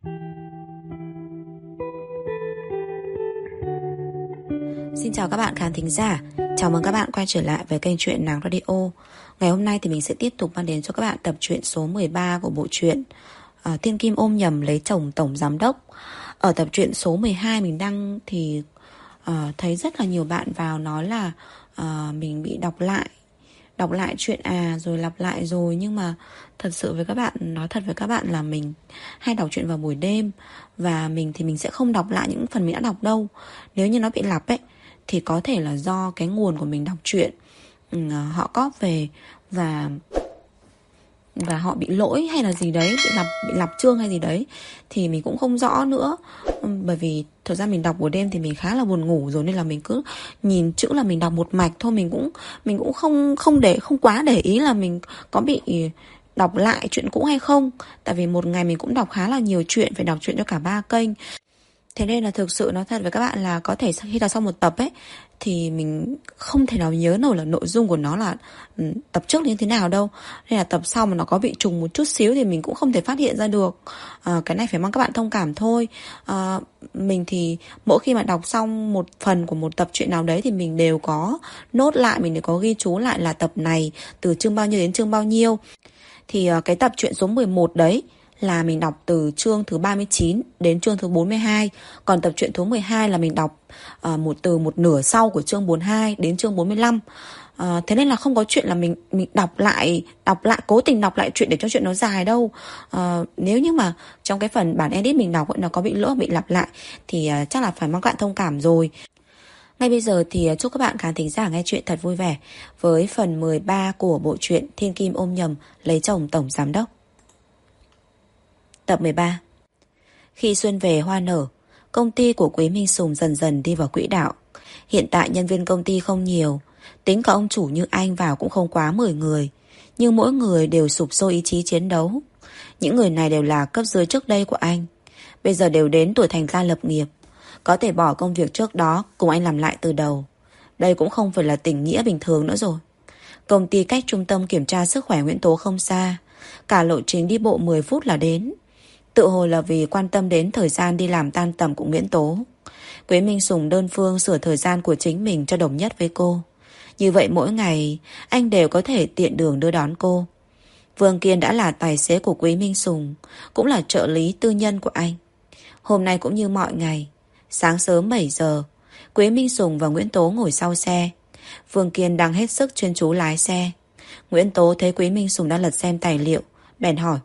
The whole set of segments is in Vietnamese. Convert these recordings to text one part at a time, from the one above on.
Xin chào các bạn khán thính giả. Chào mừng các bạn quay trở lại với kênh truyện Nàng Radio. Ngày hôm nay thì mình sẽ tiếp tục mang đến cho các bạn tập truyện số 13 của bộ truyện Thiên Kim ôm nhầm lấy chồng tổng giám đốc. Ở tập truyện số 12 mình đăng thì thấy rất là nhiều bạn vào nói là mình bị đọc lại chuyện rồi lặp lại rồi. Nhưng mà thật sự với các bạn, nói thật với các bạn là mình hay đọc truyện vào buổi đêm, và mình thì mình sẽ không đọc lại những phần mình đã đọc đâu. Nếu như nó bị lặp ấy thì có thể là do cái nguồn của mình đọc truyện họ cóp về và họ bị lỗi hay là gì đấy, bị lặp chương hay gì đấy thì mình cũng không rõ nữa. Bởi vì thời gian mình đọc buổi đêm thì mình khá là buồn ngủ rồi, nên là mình cứ nhìn chữ là mình đọc một mạch thôi. Mình cũng không quá để ý là mình có bị đọc lại chuyện cũ hay không. Tại vì một ngày mình cũng đọc khá là nhiều chuyện, phải đọc truyện cho cả 3 kênh. Thế nên là thực sự nói thật với các bạn là có thể khi đọc xong một tập ấy thì mình không thể nào nhớ nổi là nội dung của nó là tập trước như thế nào đâu. Nên là tập sau mà nó có bị trùng một chút xíu thì mình cũng không thể phát hiện ra được. Cái này phải mong các bạn thông cảm thôi. Mình thì mỗi khi mà đọc xong một phần của một tập truyện nào đấy thì mình đều có nốt lại, mình đều có ghi chú lại là tập này từ chương bao nhiêu đến chương bao nhiêu. Thì cái tập truyện số 11 đấy là mình đọc từ chương thứ 39 đến chương thứ 42. Còn tập truyện thứ 12 là mình đọc từ một nửa sau của chương 42 đến chương 45. Thế nên là không có chuyện là mình đọc lại, cố tình đọc lại chuyện để cho chuyện nó dài đâu. Nếu như mà trong cái phần bản edit mình đọc nó có bị lỗi, bị lặp lại thì chắc là phải mong các bạn thông cảm rồi. Ngay bây giờ thì chúc các bạn khán thính giả nghe chuyện thật vui vẻ với phần 13 của bộ truyện Thiên Kim ôm nhầm lấy chồng tổng giám đốc. Tập 13. Khi xuân về hoa nở, công ty của Quý Minh Sùng dần dần đi vào quỹ đạo. Hiện tại nhân viên công ty không nhiều, tính cả ông chủ như anh vào cũng không quá 10 người, nhưng mỗi người đều sục sôi ý chí chiến đấu. Những người này đều là cấp dưới trước đây của anh, bây giờ đều đến tuổi thành gia lập nghiệp, có thể bỏ công việc trước đó cùng anh làm lại từ đầu. Đây cũng không phải là tình nghĩa bình thường nữa rồi. Công ty cách trung tâm kiểm tra sức khỏe Nguyễn Tố không xa, cả lộ trình đi bộ 10 phút là đến. Tự hồ là vì quan tâm đến thời gian đi làm tan tầm của Nguyễn Tố, Quý Minh Sùng đơn phương sửa thời gian của chính mình cho đồng nhất với cô. Như vậy mỗi ngày anh đều có thể tiện đường đưa đón cô. Vương Kiên đã là tài xế của Quý Minh Sùng, cũng là trợ lý tư nhân của anh. Hôm nay cũng như mọi ngày, sáng sớm 7 giờ, Quý Minh Sùng và Nguyễn Tố ngồi sau xe. Vương Kiên đang hết sức chuyên chú lái xe. Nguyễn Tố thấy Quý Minh Sùng đang lật xem tài liệu, bèn hỏi: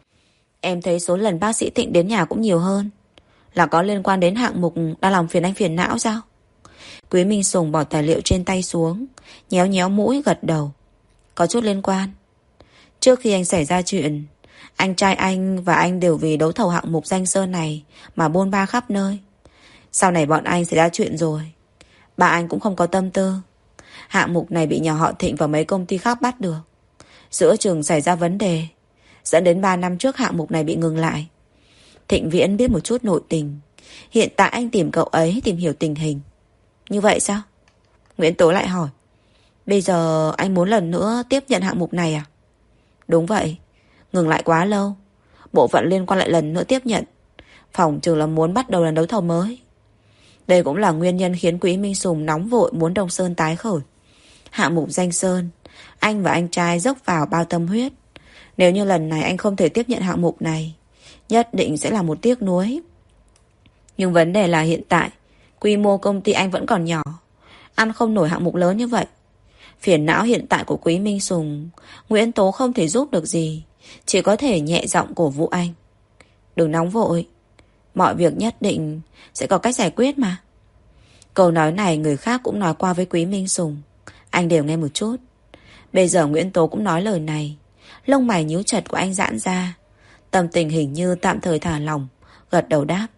Em thấy số lần bác sĩ Thịnh đến nhà cũng nhiều hơn, là có liên quan đến hạng mục đang làm phiền anh phiền não sao? Quý Minh Sùng bỏ tài liệu trên tay xuống, nhéo nhéo mũi gật đầu. Có chút liên quan. Trước khi anh xảy ra chuyện, anh trai anh và anh đều vì đấu thầu hạng mục Danh Sơn này mà bôn ba khắp nơi. Sau này bọn anh xảy ra chuyện rồi, ba anh cũng không có tâm tư. Hạng mục này bị nhà họ Thịnh và mấy công ty khác bắt được, giữa chừng xảy ra vấn đề, dẫn đến 3 năm trước hạng mục này bị ngừng lại. Thịnh Viễn biết một chút nội tình, hiện tại anh tìm cậu ấy tìm hiểu tình hình. Như vậy sao? Nguyễn Tố lại hỏi. Bây giờ anh muốn lần nữa tiếp nhận hạng mục này à? Đúng vậy, ngừng lại quá lâu, bộ phận liên quan lại lần nữa tiếp nhận, phỏng chừng là muốn bắt đầu lần đấu thầu mới. Đây cũng là nguyên nhân khiến Quý Minh Sùng nóng vội muốn Đông Sơn tái khởi. Hạng mục Danh Sơn, anh và anh trai dốc vào bao tâm huyết. Nếu như lần này anh không thể tiếp nhận hạng mục này, nhất định sẽ là một tiếc nuối. Nhưng vấn đề là hiện tại quy mô công ty anh vẫn còn nhỏ, ăn không nổi hạng mục lớn như vậy. Phiền não hiện tại của Quý Minh Sùng, Nguyễn Tố không thể giúp được gì, chỉ có thể nhẹ giọng cổ vũ anh. Đừng nóng vội, mọi việc nhất định sẽ có cách giải quyết mà. Câu nói này người khác cũng nói qua với Quý Minh Sùng, anh đều nghe một chút. Bây giờ Nguyễn Tố cũng nói lời này, lông mày nhíu chặt của anh giãn ra, tâm tình hình như tạm thời thả lỏng, gật đầu đáp.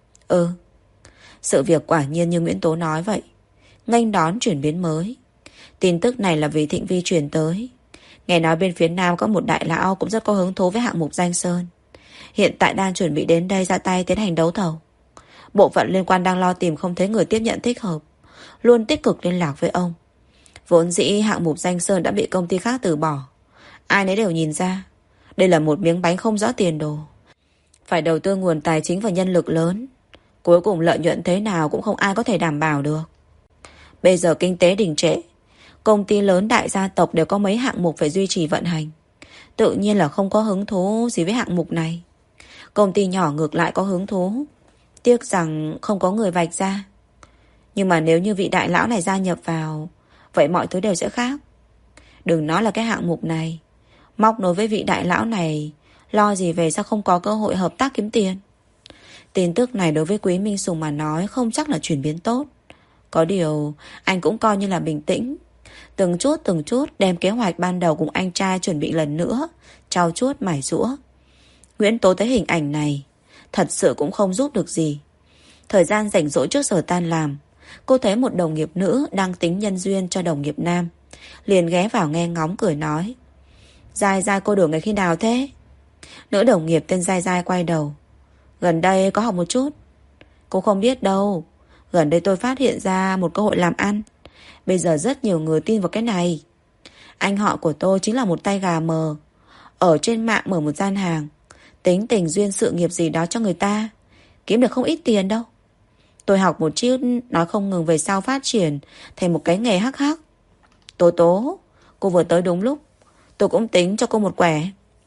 Sự việc quả nhiên như Nguyễn Tố nói vậy, nghênh đón chuyển biến mới. Tin tức này là vì Thịnh Vi truyền tới. Nghe nói bên phía Nam có một đại lão cũng rất có hứng thú với hạng mục Danh Sơn, hiện tại đang chuẩn bị đến đây ra tay tiến hành đấu thầu. Bộ phận liên quan đang lo tìm không thấy người tiếp nhận thích hợp, luôn tích cực liên lạc với ông. Vốn dĩ hạng mục Danh Sơn đã bị công ty khác từ bỏ, ai nấy đều nhìn ra đây là một miếng bánh không rõ tiền đồ. Phải đầu tư nguồn tài chính và nhân lực lớn. Cuối cùng lợi nhuận thế nào cũng không ai có thể đảm bảo được. Bây giờ kinh tế đình trệ, công ty lớn đại gia tộc đều có mấy hạng mục phải duy trì vận hành. Tự nhiên là không có hứng thú gì với hạng mục này. Công ty nhỏ ngược lại có hứng thú. Tiếc rằng không có người vạch ra. Nhưng mà nếu như vị đại lão này gia nhập vào, vậy mọi thứ đều sẽ khác. Đừng nói là cái hạng mục này, móc nối với vị đại lão này, lo gì về sao không có cơ hội hợp tác kiếm tiền. Tin tức này đối với Quý Minh Sùng mà nói không chắc là chuyển biến tốt. Có điều anh cũng coi như là bình tĩnh, từng chút đem kế hoạch ban đầu cùng anh trai chuẩn bị lần nữa, trau chuốt mài giũa. Nguyễn Tố thấy hình ảnh này, thật sự cũng không giúp được gì. Thời gian rảnh rỗi trước giờ tan làm, cô thấy một đồng nghiệp nữ đang tính nhân duyên cho đồng nghiệp nam, liền ghé vào nghe ngóng cười nói: Giai Giai cô đổi ngày khi nào thế? Nữ đồng nghiệp tên Giai Giai quay đầu: Gần đây có học một chút. Cô không biết đâu, gần đây tôi phát hiện ra một cơ hội làm ăn. Bây giờ rất nhiều người tin vào cái này. Anh họ của tôi chính là một tay gà mờ, ở trên mạng mở một gian hàng, tính tình duyên sự nghiệp gì đó cho người ta, kiếm được không ít tiền đâu. Tôi học một chút, nói không ngừng về sau phát triển thành một cái nghề hắc hắc. Tố Tố, cô vừa tới đúng lúc, tôi cũng tính cho cô một quẻ.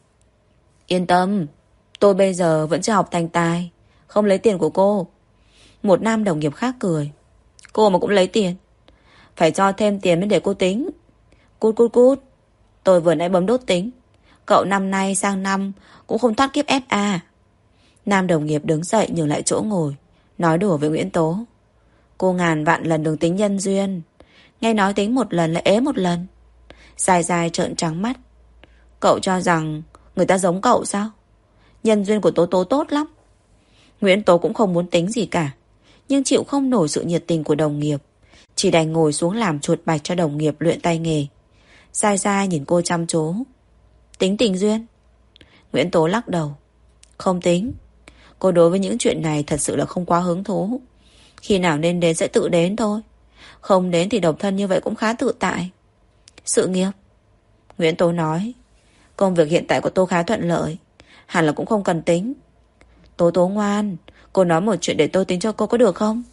Yên tâm, tôi bây giờ vẫn chưa học thành tài, không lấy tiền của cô. Một nam đồng nghiệp khác cười: Cô mà cũng lấy tiền, phải cho thêm tiền mới để cô tính. Cút cút cút, tôi vừa nãy bấm đốt tính, cậu năm nay sang năm cũng không thoát kiếp FA. Nam đồng nghiệp đứng dậy nhường lại chỗ ngồi, nói đùa với Nguyễn Tố: Cô ngàn vạn lần đừng tính nhân duyên, nghe nói tính một lần lại ế một lần. Dài dài trợn trắng mắt: Cậu cho rằng người ta giống cậu sao? Nhân duyên của Tố Tố tốt lắm. Nguyễn Tố cũng không muốn tính gì cả, nhưng chịu không nổi sự nhiệt tình của đồng nghiệp, chỉ đành ngồi xuống làm chuột bạch cho đồng nghiệp luyện tay nghề. Dài dài nhìn cô chăm chú: Tính tình duyên? Nguyễn Tố lắc đầu: Không tính. Cô đối với những chuyện này thật sự là không quá hứng thú. Khi nào nên đến sẽ tự đến thôi. Không đến thì độc thân như vậy cũng khá tự tại. Sự nghiệp? Nguyễn Tố nói: Công việc hiện tại của tôi khá thuận lợi, hẳn là cũng không cần tính. Tố Tố ngoan, cô nói một chuyện để tôi tính cho cô có được không?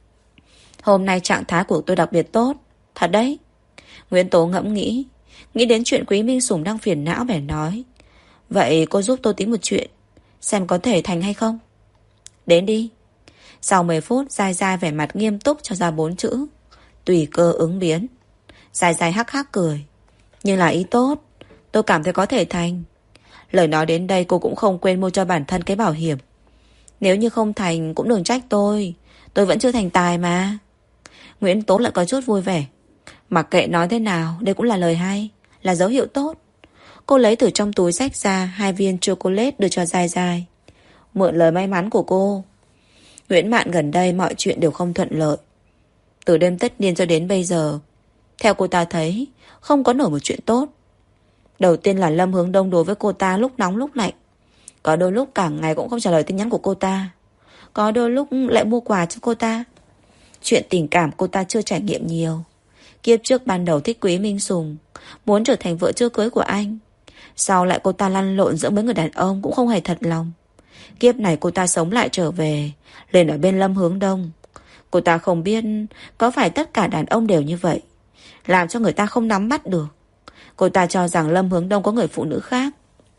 Hôm nay trạng thái của tôi đặc biệt tốt. Thật đấy. Nguyễn Tố ngẫm nghĩ đến chuyện Quý Minh Sùng đang phiền não bèn nói: Vậy cô giúp tôi tính một chuyện, xem có thể thành hay không. Đến đi. Sau 10 phút, Giai Giai vẻ mặt nghiêm túc cho ra 4 chữ: Tùy cơ ứng biến. Giai Giai hắc hắc cười: Nhưng là ý tốt, tôi cảm thấy có thể thành. Lời nói đến đây cô cũng không quên mua cho bản thân cái bảo hiểm. Nếu như không thành cũng đừng trách tôi vẫn chưa thành tài mà. Nguyễn Tố lại có chút vui vẻ: Mặc kệ nói thế nào, đây cũng là lời hay, là dấu hiệu tốt. Cô lấy từ trong túi xách ra 2 viên chocolate đưa cho Giai Giai: Mượn lời may mắn của cô. Nguyễn Mạn gần đây mọi chuyện đều không thuận lợi. Từ đêm tất niên cho đến bây giờ, theo cô ta thấy, không có nổi một chuyện tốt. Đầu tiên là Lâm Hướng Đông đối với cô ta lúc nóng lúc lạnh. Có đôi lúc cả ngày cũng không trả lời tin nhắn của cô ta, có đôi lúc lại mua quà cho cô ta. Chuyện tình cảm cô ta chưa trải nghiệm nhiều. Kiếp trước ban đầu thích Quý Minh Sùng, muốn trở thành vợ chưa cưới của anh. Sau lại cô ta lăn lộn giữa mấy người đàn ông cũng không hề thật lòng. Kiếp này cô ta sống lại trở về, lên ở bên Lâm Hướng Đông. Cô ta không biết có phải tất cả đàn ông đều như vậy, làm cho người ta không nắm bắt được. Cô ta cho rằng Lâm Hướng Đông có người phụ nữ khác.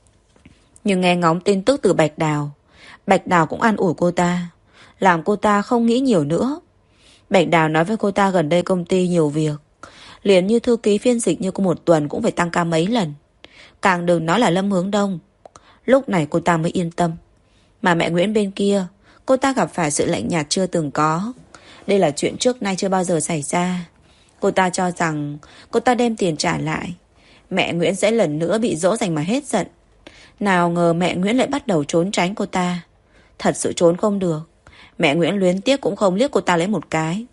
Nhưng nghe ngóng tin tức từ Bạch Đào cũng an ủi cô ta, làm cô ta không nghĩ nhiều nữa. Bạch Đào nói với cô ta gần đây công ty nhiều việc, liền như thư ký phiên dịch như có một tuần cũng phải tăng ca mấy lần. Càng đừng nói là Lâm Hướng Đông. Lúc này cô ta mới yên tâm. Mà mẹ Nguyễn bên kia, cô ta gặp phải sự lạnh nhạt chưa từng có. Đây là chuyện trước nay chưa bao giờ xảy ra. Cô ta cho rằng cô ta đem tiền trả lại, mẹ Nguyễn sẽ lần nữa bị dỗ dành mà hết giận. Nào ngờ mẹ Nguyễn lại bắt đầu trốn tránh cô ta. Thật sự trốn không được. Mẹ Nguyễn luyến tiếc cũng không liếc cô ta lấy một cái.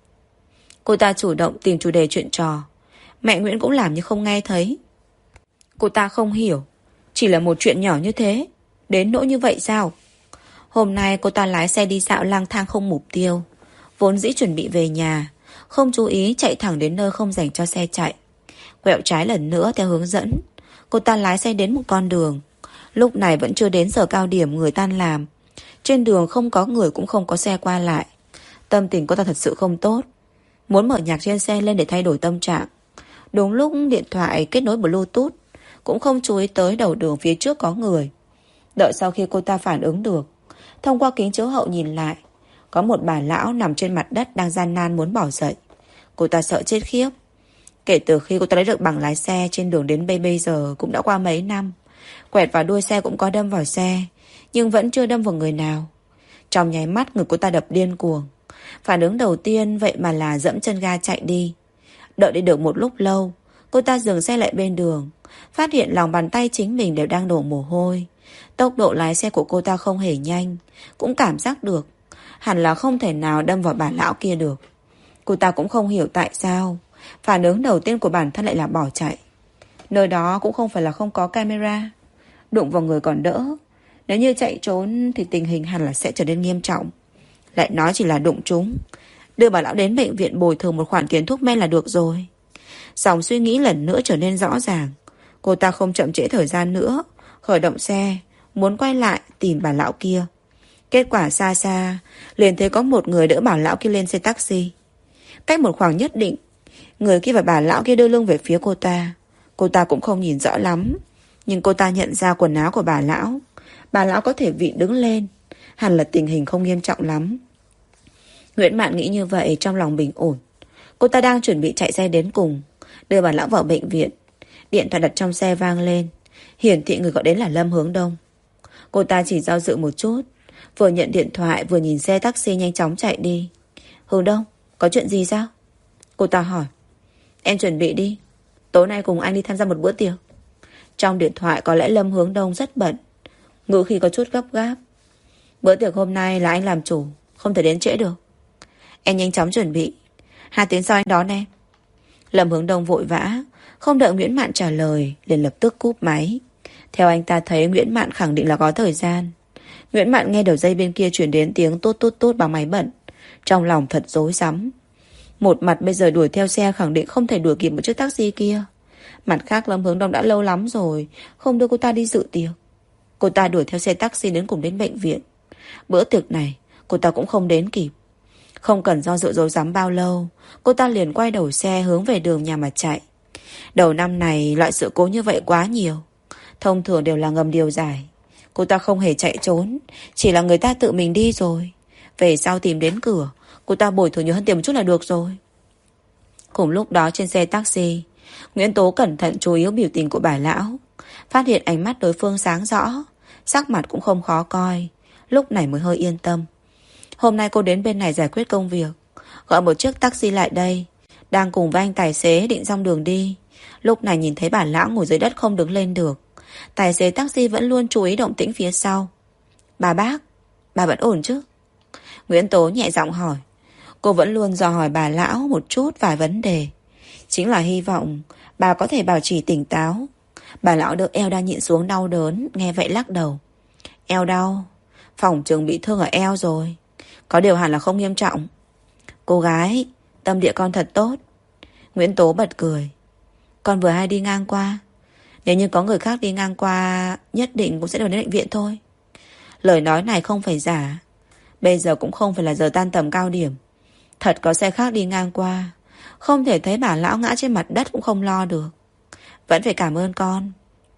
Cô ta chủ động tìm chủ đề chuyện trò, mẹ Nguyễn cũng làm như không nghe thấy. Cô ta không hiểu, chỉ là một chuyện nhỏ như thế, đến nỗi như vậy sao? Hôm nay cô ta lái xe đi dạo lang thang không mục tiêu. Vốn dĩ chuẩn bị về nhà, không chú ý chạy thẳng đến nơi không dành cho xe chạy. Quẹo trái lần nữa theo hướng dẫn. Cô ta lái xe đến một con đường. Lúc này vẫn chưa đến giờ cao điểm người tan làm. Trên đường không có người cũng không có xe qua lại. Tâm tình cô ta thật sự không tốt. Muốn mở nhạc trên xe lên để thay đổi tâm trạng. Đúng lúc điện thoại kết nối Bluetooth, cũng không chú ý tới đầu đường phía trước có người. Đợi sau khi cô ta phản ứng được, thông qua kính chiếu hậu nhìn lại, có một bà lão nằm trên mặt đất đang gian nan muốn bỏ dậy. Cô ta sợ chết khiếp. Kể từ khi cô ta lấy được bằng lái xe, trên đường đến bây giờ cũng đã qua mấy năm. Quẹt vào đuôi xe cũng có đâm vào xe, nhưng vẫn chưa đâm vào người nào. Trong nháy mắt người cô ta đập điên cuồng. Phản ứng đầu tiên vậy mà là dẫm chân ga chạy đi. Đợi đi được một lúc lâu, cô ta dừng xe lại bên đường, phát hiện lòng bàn tay chính mình đều đang đổ mồ hôi. Tốc độ lái xe của cô ta không hề nhanh, cũng cảm giác được hẳn là không thể nào đâm vào bà lão kia được. Cô ta cũng không hiểu tại sao phản ứng đầu tiên của bản thân lại là bỏ chạy. Nơi đó cũng không phải là không có camera. Đụng vào người còn đỡ, nếu như chạy trốn thì tình hình hẳn là sẽ trở nên nghiêm trọng. Lại nói chỉ là đụng trúng, đưa bà lão đến bệnh viện bồi thường một khoản tiền thuốc men là được rồi. Dòng suy nghĩ lần nữa trở nên rõ ràng. Cô ta không chậm trễ thời gian nữa, khởi động xe, muốn quay lại tìm bà lão kia. Kết quả xa xa liền thấy có một người đỡ bà lão kia lên xe taxi. Cách một khoảng nhất định, người kia và bà lão kia đưa lưng về phía cô ta. Cô ta cũng không nhìn rõ lắm, nhưng cô ta nhận ra quần áo của bà lão. Bà lão có thể vịn đứng lên, hẳn là tình hình không nghiêm trọng lắm. Nguyễn Mạn nghĩ như vậy trong lòng bình ổn. Cô ta đang chuẩn bị chạy xe đến cùng, đưa bà lão vào bệnh viện. Điện thoại đặt trong xe vang lên, hiển thị người gọi đến là Lâm Hướng Đông. Cô ta chỉ do dự một chút, vừa nhận điện thoại vừa nhìn xe taxi nhanh chóng chạy đi. Hướng Đông, có chuyện gì sao? Cô ta hỏi. Em chuẩn bị đi, tối nay cùng anh đi tham gia một bữa tiệc. Trong điện thoại có lẽ Lâm Hướng Đông rất bận, ngữ khí có chút gấp gáp. Bữa tiệc hôm nay là anh làm chủ, không thể đến trễ được. Em nhanh chóng chuẩn bị, 2 tiếng sau anh đón em. Lâm Hướng Đông vội vã, không đợi Nguyễn Mạn trả lời liền lập tức cúp máy. Theo anh ta thấy Nguyễn Mạn khẳng định là có thời gian. Nguyễn Mạn nghe đầu dây bên kia chuyển đến tiếng tốt tốt tốt bằng máy bận, trong lòng thật rối rắm. Một mặt bây giờ đuổi theo xe khẳng định không thể đuổi kịp một chiếc taxi kia. Mặt khác Lâm Hướng Đông đã lâu lắm rồi không đưa cô ta đi dự tiệc. Cô ta đuổi theo xe taxi đến cùng đến bệnh viện. Bữa tiệc này cô ta cũng không đến kịp. Không cần do dự rối rắm bao lâu, cô ta liền quay đầu xe hướng về đường nhà mà chạy. Đầu năm này loại sự cố như vậy quá nhiều, thông thường đều là ngầm điều giải. Cô ta không hề chạy trốn, chỉ là người ta tự mình đi rồi. Về sau tìm đến cửa, cô ta bồi thường nhiều hơn tiền một chút là được rồi. Cùng lúc đó trên xe taxi, Nguyễn Tố cẩn thận chú ý biểu tình của bà lão. Phát hiện ánh mắt đối phương sáng rõ, sắc mặt cũng không khó coi, lúc này mới hơi yên tâm. Hôm nay cô đến bên này giải quyết công việc, gọi một chiếc taxi lại đây, đang cùng với anh tài xế định dong đường đi. Lúc này nhìn thấy bà lão ngồi dưới đất không đứng lên được. Tài xế taxi vẫn luôn chú ý động tĩnh phía sau. Bà bác, bà vẫn ổn chứ? Nguyễn Tố nhẹ giọng hỏi. Cô vẫn luôn dò hỏi bà lão một chút vài vấn đề, chính là hy vọng bà có thể bảo trì tỉnh táo. Bà lão đỡ eo đang nhịn xuống đau đớn, nghe vậy lắc đầu. Eo đau, phỏng chừng bị thương ở eo rồi, có điều hẳn là không nghiêm trọng. Cô gái, tâm địa con thật tốt. Nguyễn Tố bật cười. Con vừa hay đi ngang qua, nếu như có người khác đi ngang qua nhất định cũng sẽ đến bệnh viện thôi. Lời nói này không phải giả. Bây giờ cũng không phải là giờ tan tầm cao điểm. Thật có xe khác đi ngang qua, không thể thấy bà lão ngã trên mặt đất cũng không lo được. Vẫn phải cảm ơn con.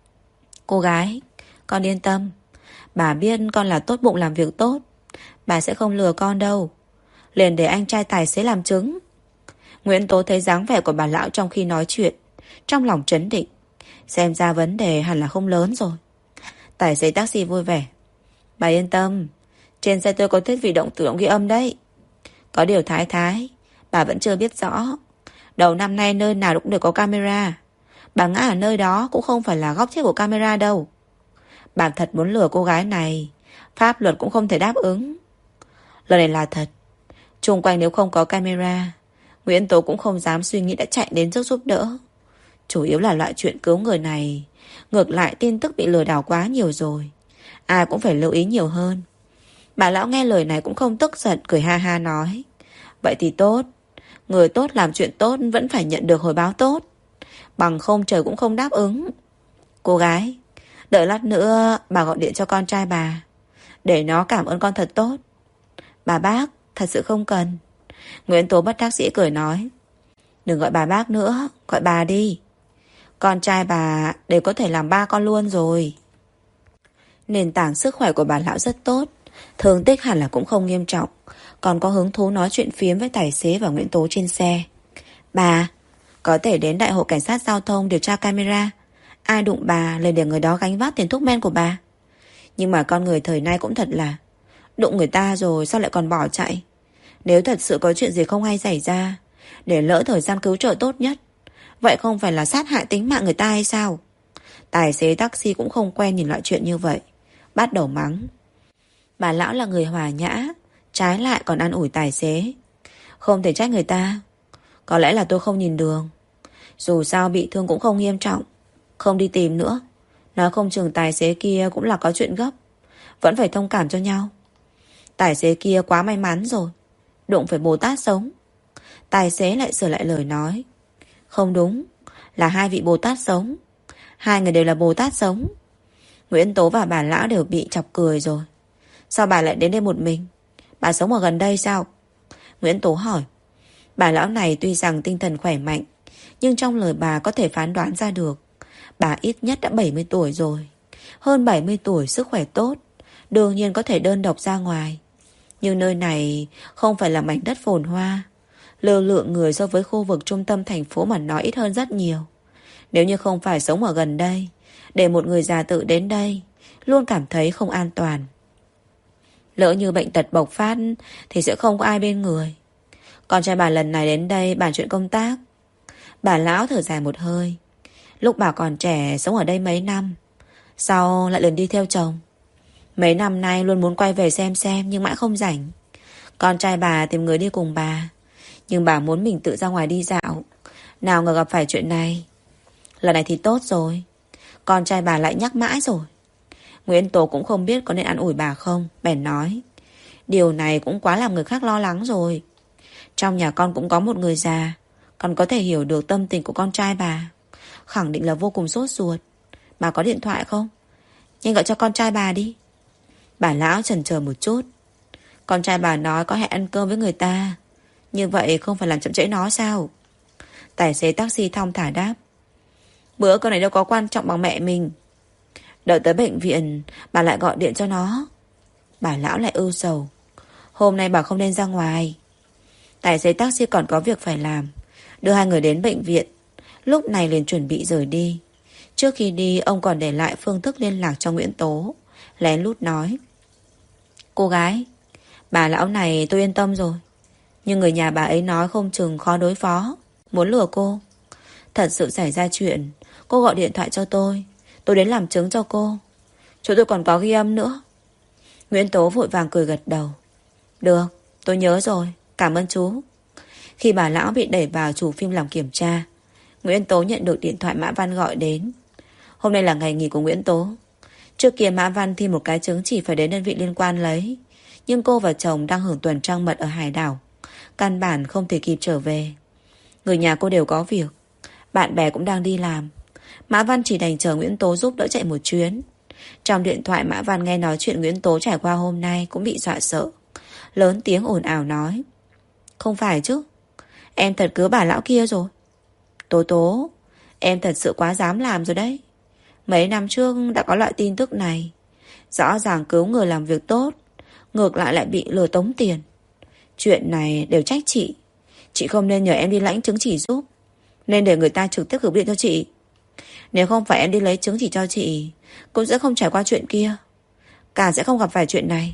Cô gái, con yên tâm, bà biết con là tốt bụng làm việc tốt, bà sẽ không lừa con đâu. Liền để anh trai tài xế làm chứng. Nguyễn Tố thấy dáng vẻ của bà lão trong khi nói chuyện, trong lòng trấn định. Xem ra vấn đề hẳn là không lớn rồi. Tài xế taxi vui vẻ. Bà yên tâm, trên xe tôi có thiết bị động tự động ghi âm đấy. Có điều Thái, bà vẫn chưa biết rõ. Đầu năm nay nơi nào cũng đều có camera. Bà ngã ở nơi đó cũng không phải là góc chết của camera đâu. Bà thật muốn lừa cô gái này, pháp luật cũng không thể đáp ứng. Lần này là thật. Chung quanh nếu không có camera, Nguyễn Tố cũng không dám suy nghĩ đã chạy đến giúp đỡ. Chủ yếu là loại chuyện cứu người này, ngược lại tin tức bị lừa đảo quá nhiều rồi, ai cũng phải lưu ý nhiều hơn. Bà lão nghe lời này cũng không tức giận, cười ha ha nói. Vậy thì tốt, người tốt làm chuyện tốt vẫn phải nhận được hồi báo tốt, bằng không trời cũng không đáp ứng. Cô gái, Đợi lát nữa bà gọi điện cho con trai bà, để nó cảm ơn con thật tốt. Bà bác, thật sự không cần. Nguyễn Tố bất đắc dĩ cười nói. Đừng gọi bà bác nữa, gọi bà đi. Con trai bà đều có thể làm ba con luôn rồi. Nền tảng sức khỏe của bà lão rất tốt, thương tích hẳn là cũng không nghiêm trọng, còn có hứng thú nói chuyện phiếm với tài xế và Nguyễn Tố trên xe. Bà, có thể đến đại hội cảnh sát giao thông điều tra camera, ai đụng bà liền để người đó gánh vác tiền thuốc men của bà. Nhưng mà con người thời nay cũng thật là, đụng người ta rồi sao lại còn bỏ chạy. Nếu thật sự có chuyện gì không hay xảy ra, để lỡ thời gian cứu trợ tốt nhất, vậy không phải là sát hại tính mạng người ta hay sao? Tài xế taxi cũng không quen nhìn loại chuyện như vậy, bắt đầu mắng. Bà lão là người hòa nhã, trái lại còn an ủi tài xế. Không thể trách người ta, có lẽ là tôi không nhìn đường. Dù sao bị thương cũng không nghiêm trọng, không đi tìm nữa. Nói không chừng tài xế kia cũng là có chuyện gấp, vẫn phải thông cảm cho nhau. Tài xế kia quá may mắn rồi, đụng phải Bồ Tát sống. Tài xế lại sửa lại lời nói. Không đúng, là hai vị Bồ Tát sống. Hai người đều là Bồ Tát sống. Nguyễn Tố và bà lão đều bị chọc cười rồi. Sao bà lại đến đây một mình? Bà sống ở gần đây sao? Nguyễn Tố hỏi. Bà lão này tuy rằng tinh thần khỏe mạnh, nhưng trong lời bà có thể phán đoán ra được bà ít nhất đã 70 tuổi rồi. Hơn 70 tuổi sức khỏe tốt, đương nhiên có thể đơn độc ra ngoài. Nhưng nơi này không phải là mảnh đất phồn hoa, lưu lượng người so với khu vực trung tâm thành phố mà nói ít hơn rất nhiều. Nếu như không phải sống ở gần đây, để một người già tự đến đây, luôn cảm thấy không an toàn. Lỡ như bệnh tật bộc phát thì sẽ không có ai bên người. Con trai bà lần này đến đây bàn chuyện công tác. Bà lão thở dài một hơi. Lúc bà còn trẻ sống ở đây mấy năm, sau lại lần đi theo chồng. Mấy năm nay luôn muốn quay về xem nhưng mãi không rảnh. Con trai bà tìm người đi cùng bà, nhưng bà muốn mình tự ra ngoài đi dạo. Nào ngờ gặp phải chuyện này. Lần này thì tốt rồi, con trai bà lại nhắc mãi rồi. Nguyễn Tố cũng không biết có nên an ủi bà không, bèn nói. Điều này cũng quá làm người khác lo lắng rồi. Trong nhà con cũng có một người già, con có thể hiểu được tâm tình của con trai bà. Khẳng định là vô cùng sốt ruột. Bà có điện thoại không? Nhanh gọi cho con trai bà đi. Bà lão chần chờ một chút. Con trai bà nói có hẹn ăn cơm với người ta, như vậy không phải làm chậm trễ nó sao? Tài xế taxi thong thả đáp. Bữa cơm này đâu có quan trọng bằng mẹ mình. Đợi tới bệnh viện bà lại gọi điện cho nó. Bà lão lại ưu sầu. Hôm nay bà không nên ra ngoài. Tài xế taxi còn có việc phải làm, đưa hai người đến bệnh viện. Lúc này liền chuẩn bị rời đi. Trước khi đi ông còn để lại phương thức liên lạc cho Nguyễn Tố, lén lút nói. Cô gái, bà lão này tôi yên tâm rồi, nhưng người nhà bà ấy nói không chừng khó đối phó, muốn lừa cô. Thật sự xảy ra chuyện, cô gọi điện thoại cho tôi đến làm chứng cho cô. Chỗ tôi còn có ghi âm nữa. Nguyễn Tố vội vàng cười gật đầu. Được, tôi nhớ rồi, cảm ơn chú. Khi bà lão bị đẩy vào chủ phim làm kiểm tra, Nguyễn Tố nhận được điện thoại Mã Văn gọi đến. Hôm nay là ngày nghỉ của Nguyễn Tố. Trước kia Mã Văn thi một cái chứng chỉ phải đến đơn vị liên quan lấy, nhưng cô và chồng đang hưởng tuần trăng mật ở hải đảo, căn bản không thể kịp trở về. Người nhà cô đều có việc, bạn bè cũng đang đi làm. Mã Văn chỉ đành chờ Nguyễn Tố giúp đỡ chạy một chuyến. Trong điện thoại Mã Văn nghe nói chuyện Nguyễn Tố trải qua hôm nay cũng bị dọa sợ, lớn tiếng ồn ào nói. Không phải chứ, em thật cưới bà lão kia rồi. Tố, em thật sự quá dám làm rồi đấy. Mấy năm trước đã có loại tin tức này. Rõ ràng cứu người làm việc tốt, ngược lại bị lừa tống tiền. Chuyện này đều trách chị. Chị không nên nhờ em đi lãnh chứng chỉ giúp, nên để người ta trực tiếp gửi điện cho chị. Nếu không phải em đi lấy chứng chỉ cho chị, cũng sẽ không trải qua chuyện kia, cả sẽ không gặp phải chuyện này.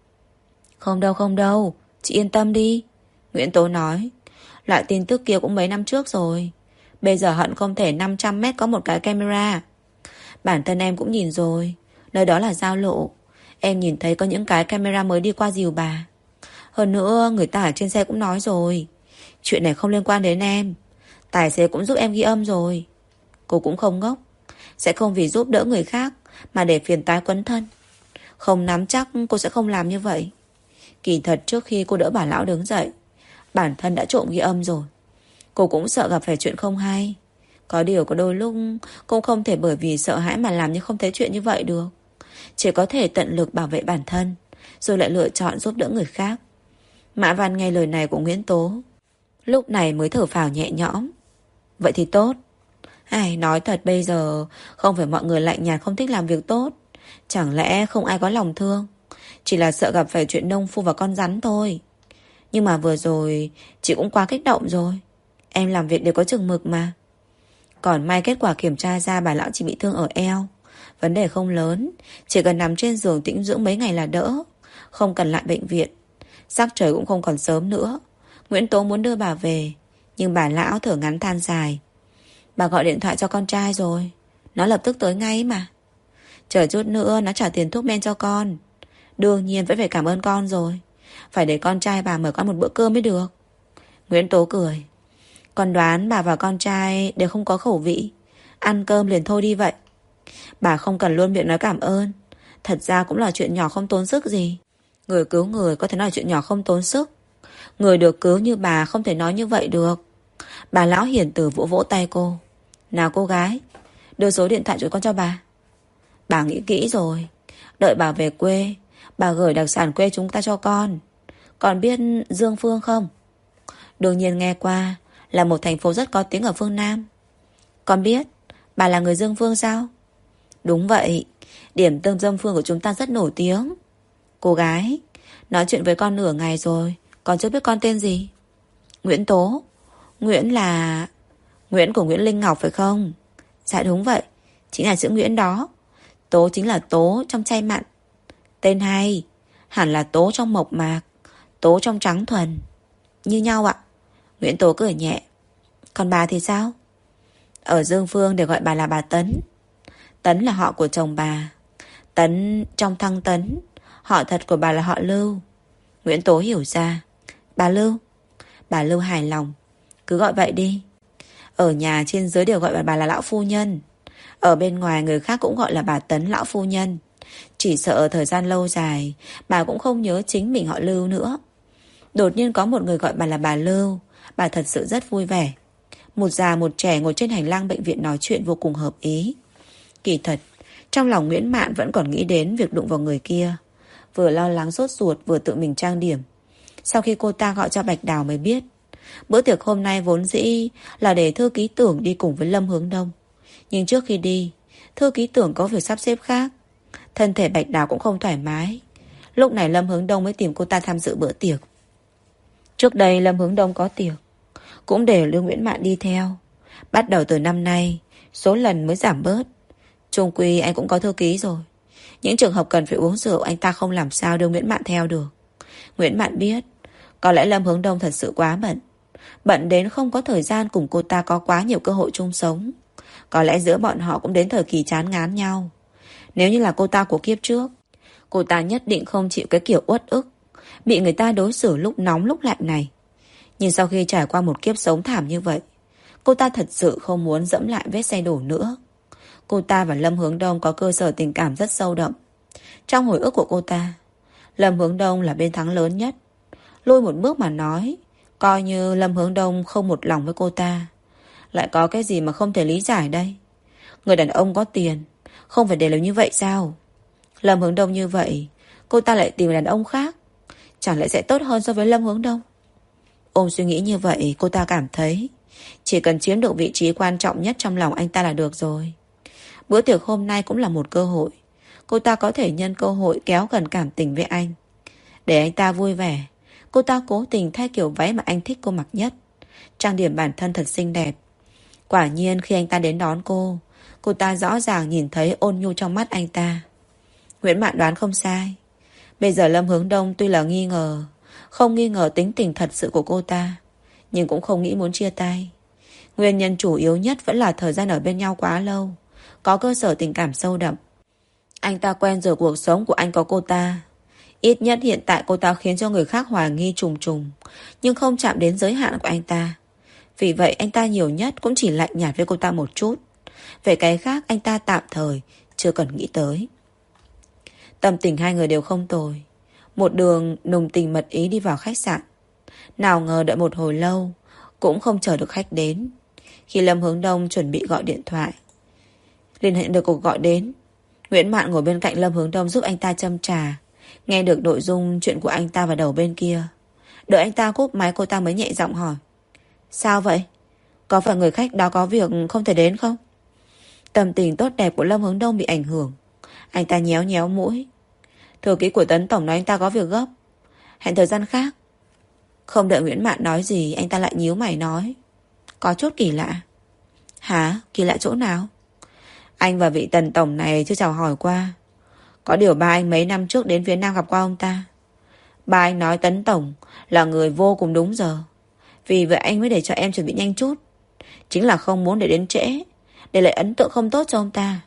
Không đâu, chị yên tâm đi, Nguyễn Tố nói. Loại tin tức kia cũng mấy năm trước rồi. Bây giờ hận không thể 500 mét có một cái camera. Bản thân em cũng nhìn rồi, nơi đó là giao lộ. Em nhìn thấy có những cái camera mới đi qua dìu bà. Hơn nữa người ta ở trên xe cũng nói rồi, chuyện này không liên quan đến em. Tài xế cũng giúp em ghi âm rồi. Cô cũng không ngốc, sẽ không vì giúp đỡ người khác mà để phiền toái quấn thân. Không nắm chắc cô sẽ không làm như vậy. Kỳ thật trước khi cô đỡ bà lão đứng dậy, bản thân đã trộm ghi âm rồi. Cô cũng sợ gặp phải chuyện không hay. Có điều có đôi lúc cũng không thể bởi vì sợ hãi mà làm như không thấy chuyện như vậy được. Chỉ có thể tận lực bảo vệ bản thân, rồi lại lựa chọn giúp đỡ người khác. Mã Văn nghe lời này của Nguyễn Tố, lúc này mới thở phào nhẹ nhõm. Vậy thì tốt. Nói thật bây giờ không phải mọi người lạnh nhạt không thích làm việc tốt. Chẳng lẽ không ai có lòng thương, chỉ là sợ gặp phải chuyện nông phu và con rắn thôi. Nhưng mà vừa rồi chị cũng quá kích động rồi. Em làm việc đều có chừng mực mà. Còn may kết quả kiểm tra ra bà lão chỉ bị thương ở eo. Vấn đề không lớn, chỉ cần nằm trên giường tĩnh dưỡng mấy ngày là đỡ, không cần lại bệnh viện. Sắc trời cũng không còn sớm nữa. Nguyễn Tố muốn đưa bà về, nhưng bà lão thở ngắn than dài. Bà gọi điện thoại cho con trai rồi, nó lập tức tới ngay mà. Chờ chút nữa nó trả tiền thuốc men cho con. Đương nhiên vẫn phải cảm ơn con rồi. Phải để con trai bà mời con một bữa cơm mới được. Nguyễn Tố cười. Con đoán bà và con trai đều không có khẩu vị, ăn cơm liền thôi đi vậy. Bà không cần luôn miệng nói cảm ơn. Thật ra cũng là chuyện nhỏ không tốn sức gì. Người cứu người có thể nói chuyện nhỏ không tốn sức. Người được cứu như bà không thể nói như vậy được. Bà lão hiền từ vỗ vỗ tay cô. Nào cô gái, đưa số điện thoại cho con cho bà. Bà nghĩ kỹ rồi. Đợi bà về quê, bà gửi đặc sản quê chúng ta cho con. Con biết Dương Phương không? Đương nhiên nghe qua, là một thành phố rất có tiếng ở phương Nam. Con biết. Bà là người Dương Phương sao? Đúng vậy. Điểm tâm Dương Phương của chúng ta rất nổi tiếng. Cô gái, nói chuyện với con nửa ngày rồi, con chưa biết con tên gì? Nguyễn Tố. Nguyễn là... Nguyễn của Nguyễn Linh Ngọc phải không? Dạ đúng vậy, chính là chữ Nguyễn đó. Tố chính là tố trong chay mặn. Tên hay. Hẳn là tố trong mộc mạc, tố trong trắng thuần. Như nhau ạ. Nguyễn Tố cười nhẹ. Còn bà thì sao? Ở Dương Phương đều gọi bà là bà Tấn. Tấn là họ của chồng bà. Tấn trong thăng Tấn. Họ thật của bà là họ Lưu. Nguyễn Tố hiểu ra. Bà Lưu. Bà Lưu hài lòng. Cứ gọi vậy đi. Ở nhà trên dưới đều gọi bà là lão phu nhân. Ở bên ngoài người khác cũng gọi là bà Tấn lão phu nhân. Chỉ sợ thời gian lâu dài bà cũng không nhớ chính mình họ Lưu nữa. Đột nhiên có một người gọi bà là bà Lưu. Bà thật sự rất vui vẻ. Một già một trẻ ngồi trên hành lang bệnh viện nói chuyện vô cùng hợp ý. Kỳ thật, trong lòng Nguyễn Mạn vẫn còn nghĩ đến việc đụng vào người kia. Vừa lo lắng sốt ruột vừa tự mình trang điểm. Sau khi cô ta gọi cho Bạch Đào mới biết, bữa tiệc hôm nay vốn dĩ là để thư ký Tưởng đi cùng với Lâm Hướng Đông. Nhưng trước khi đi, thư ký Tưởng có việc sắp xếp khác. Thân thể Bạch Đào cũng không thoải mái. Lúc này Lâm Hướng Đông mới tìm cô ta tham dự bữa tiệc. Trước đây Lâm Hướng Đông có tiệc, cũng để Lưu Nguyễn Mạn đi theo. Bắt đầu từ năm nay, số lần mới giảm bớt. Chung quy anh cũng có thư ký rồi. Những trường hợp cần phải uống rượu anh ta không làm sao đưa Nguyễn Mạn theo được. Nguyễn Mạn biết, có lẽ Lâm Hướng Đông thật sự quá bận. Bận đến không có thời gian cùng cô ta có quá nhiều cơ hội chung sống. Có lẽ giữa bọn họ cũng đến thời kỳ chán ngán nhau. Nếu như là cô ta của kiếp trước, cô ta nhất định không chịu cái kiểu uất ức, bị người ta đối xử lúc nóng lúc lạnh này. Nhưng sau khi trải qua một kiếp sống thảm như vậy, cô ta thật sự không muốn dẫm lại vết xe đổ nữa. Cô ta và Lâm Hướng Đông có cơ sở tình cảm rất sâu đậm. Trong hồi ức của cô ta, Lâm Hướng Đông là bên thắng lớn nhất. Lùi một bước mà nói, coi như Lâm Hướng Đông không một lòng với cô ta. Lại có cái gì mà không thể lý giải đây? Người đàn ông có tiền không phải đều là như vậy sao? Lâm Hướng Đông như vậy, cô ta lại tìm đàn ông khác, chẳng lẽ sẽ tốt hơn so với Lâm Hướng Đông? Ôm suy nghĩ như vậy, cô ta cảm thấy chỉ cần chiếm được vị trí quan trọng nhất trong lòng anh ta là được rồi. Bữa tiệc hôm nay cũng là một cơ hội. Cô ta có thể nhân cơ hội kéo gần cảm tình với anh. Để anh ta vui vẻ, cô ta cố tình thay kiểu váy mà anh thích cô mặc nhất, trang điểm bản thân thật xinh đẹp. Quả nhiên khi anh ta đến đón cô ta rõ ràng nhìn thấy ôn nhu trong mắt anh ta. Nguyễn Mạn đoán không sai. Bây giờ Lâm Hướng Đông tuy là không nghi ngờ tính tình thật sự của cô ta, nhưng cũng không nghĩ muốn chia tay. Nguyên nhân chủ yếu nhất vẫn là thời gian ở bên nhau quá lâu, có cơ sở tình cảm sâu đậm. Anh ta quen rồi cuộc sống của anh có cô ta. Ít nhất hiện tại cô ta khiến cho người khác hoài nghi trùng trùng, nhưng không chạm đến giới hạn của anh ta. Vì vậy anh ta nhiều nhất cũng chỉ lạnh nhạt với cô ta một chút. Về cái khác anh ta tạm thời chưa cần nghĩ tới. Tâm tình hai người đều không tồi. Một đường nùng tình mật ý đi vào khách sạn. Nào ngờ đợi một hồi lâu cũng không chờ được khách đến. Khi Lâm Hướng Đông chuẩn bị gọi điện thoại, liên hệ được cuộc gọi đến. Nguyễn Mạn ngồi bên cạnh Lâm Hướng Đông giúp anh ta châm trà. Nghe được nội dung chuyện của anh ta vào đầu bên kia. Đợi anh ta cúp máy, cô ta mới nhẹ giọng hỏi: sao vậy? Có phải người khách đó có việc không thể đến không? Tâm tình tốt đẹp của Lâm Hướng Đông bị ảnh hưởng. Anh ta nhéo nhéo mũi. Thư ký của Tấn Tổng nói anh ta có việc gấp, hẹn thời gian khác. Không đợi Nguyễn Mạn nói gì, anh ta lại nhíu mày nói: có chút kỳ lạ. Hả? Kỳ lạ chỗ nào? Anh và vị Tần Tổng này chưa chào hỏi qua. Có điều ba anh mấy năm trước đến phía Nam gặp qua ông ta. Ba anh nói Tấn Tổng là người vô cùng đúng giờ. Vì vậy anh mới để cho em chuẩn bị nhanh chút. Chính là không muốn để đến trễ, để lại ấn tượng không tốt cho ông ta.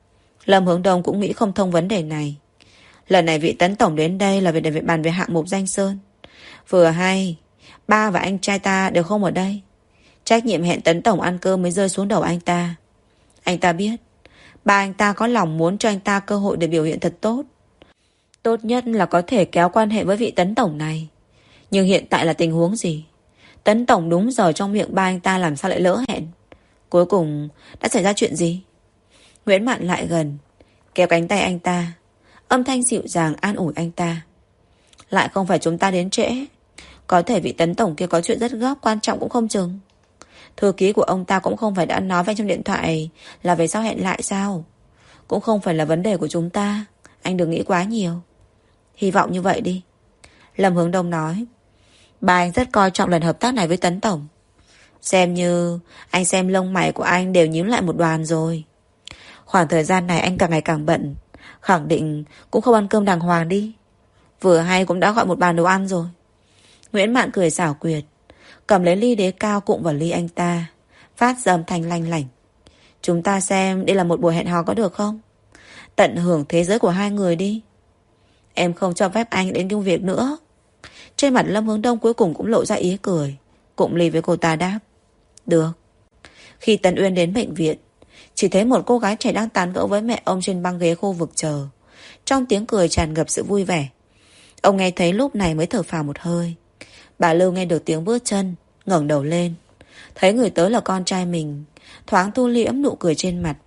Lâm Hướng Đông cũng nghĩ không thông vấn đề này. Lần này vị Tấn Tổng đến đây là để bàn về hạng mục danh sơn. Vừa hay ba và anh trai ta đều không ở đây. Trách nhiệm hẹn Tấn Tổng ăn cơm mới rơi xuống đầu anh ta. Anh ta biết ba anh ta có lòng muốn cho anh ta cơ hội để biểu hiện thật tốt. Tốt nhất là có thể kéo quan hệ với vị Tấn Tổng này. Nhưng hiện tại là tình huống gì? Tấn Tổng đúng giờ trong miệng ba anh ta làm sao lại lỡ hẹn? Cuối cùng đã xảy ra chuyện gì? Nguyễn Mạn lại gần, kéo cánh tay anh ta, âm thanh dịu dàng an ủi anh ta. Lại không phải chúng ta đến trễ. Có thể vị Tấn Tổng kia có chuyện rất gấp, quan trọng cũng không chừng. Thư ký của ông ta cũng không phải đã nói với anh trong điện thoại là về sau hẹn lại sao? Cũng không phải là vấn đề của chúng ta. Anh đừng nghĩ quá nhiều. Hy vọng như vậy đi. Lâm Hướng Đông nói. Ba anh rất coi trọng lần hợp tác này với Tấn Tổng. Xem như anh xem lông mày của anh đều nhíu lại một đoàn rồi. Khoảng thời gian này anh càng ngày càng bận, khẳng định cũng không ăn cơm đàng hoàng đi. Vừa hay cũng đã gọi một bàn đồ ăn rồi. Nguyễn Mạn cười xảo quyệt, cầm lấy ly đế cao cụng vào ly anh ta, phát ra âm thanh lanh lảnh. Chúng ta xem đây là một buổi hẹn hò có được không? Tận hưởng thế giới của hai người đi. Em không cho phép anh đến công việc nữa. Trên mặt Lâm Hướng Đông cuối cùng cũng lộ ra ý cười, cụng ly với cô ta đáp. Được. Khi Tần Uyên đến bệnh viện, chỉ thấy một cô gái trẻ đang tán gẫu với mẹ ông trên băng ghế khu vực chờ. Trong tiếng cười tràn ngập sự vui vẻ. Ông nghe thấy lúc này mới thở phào một hơi. Bà Lưu nghe được tiếng bước chân, ngẩng đầu lên, thấy người tới là con trai mình, thoáng thu liễm nụ cười trên mặt.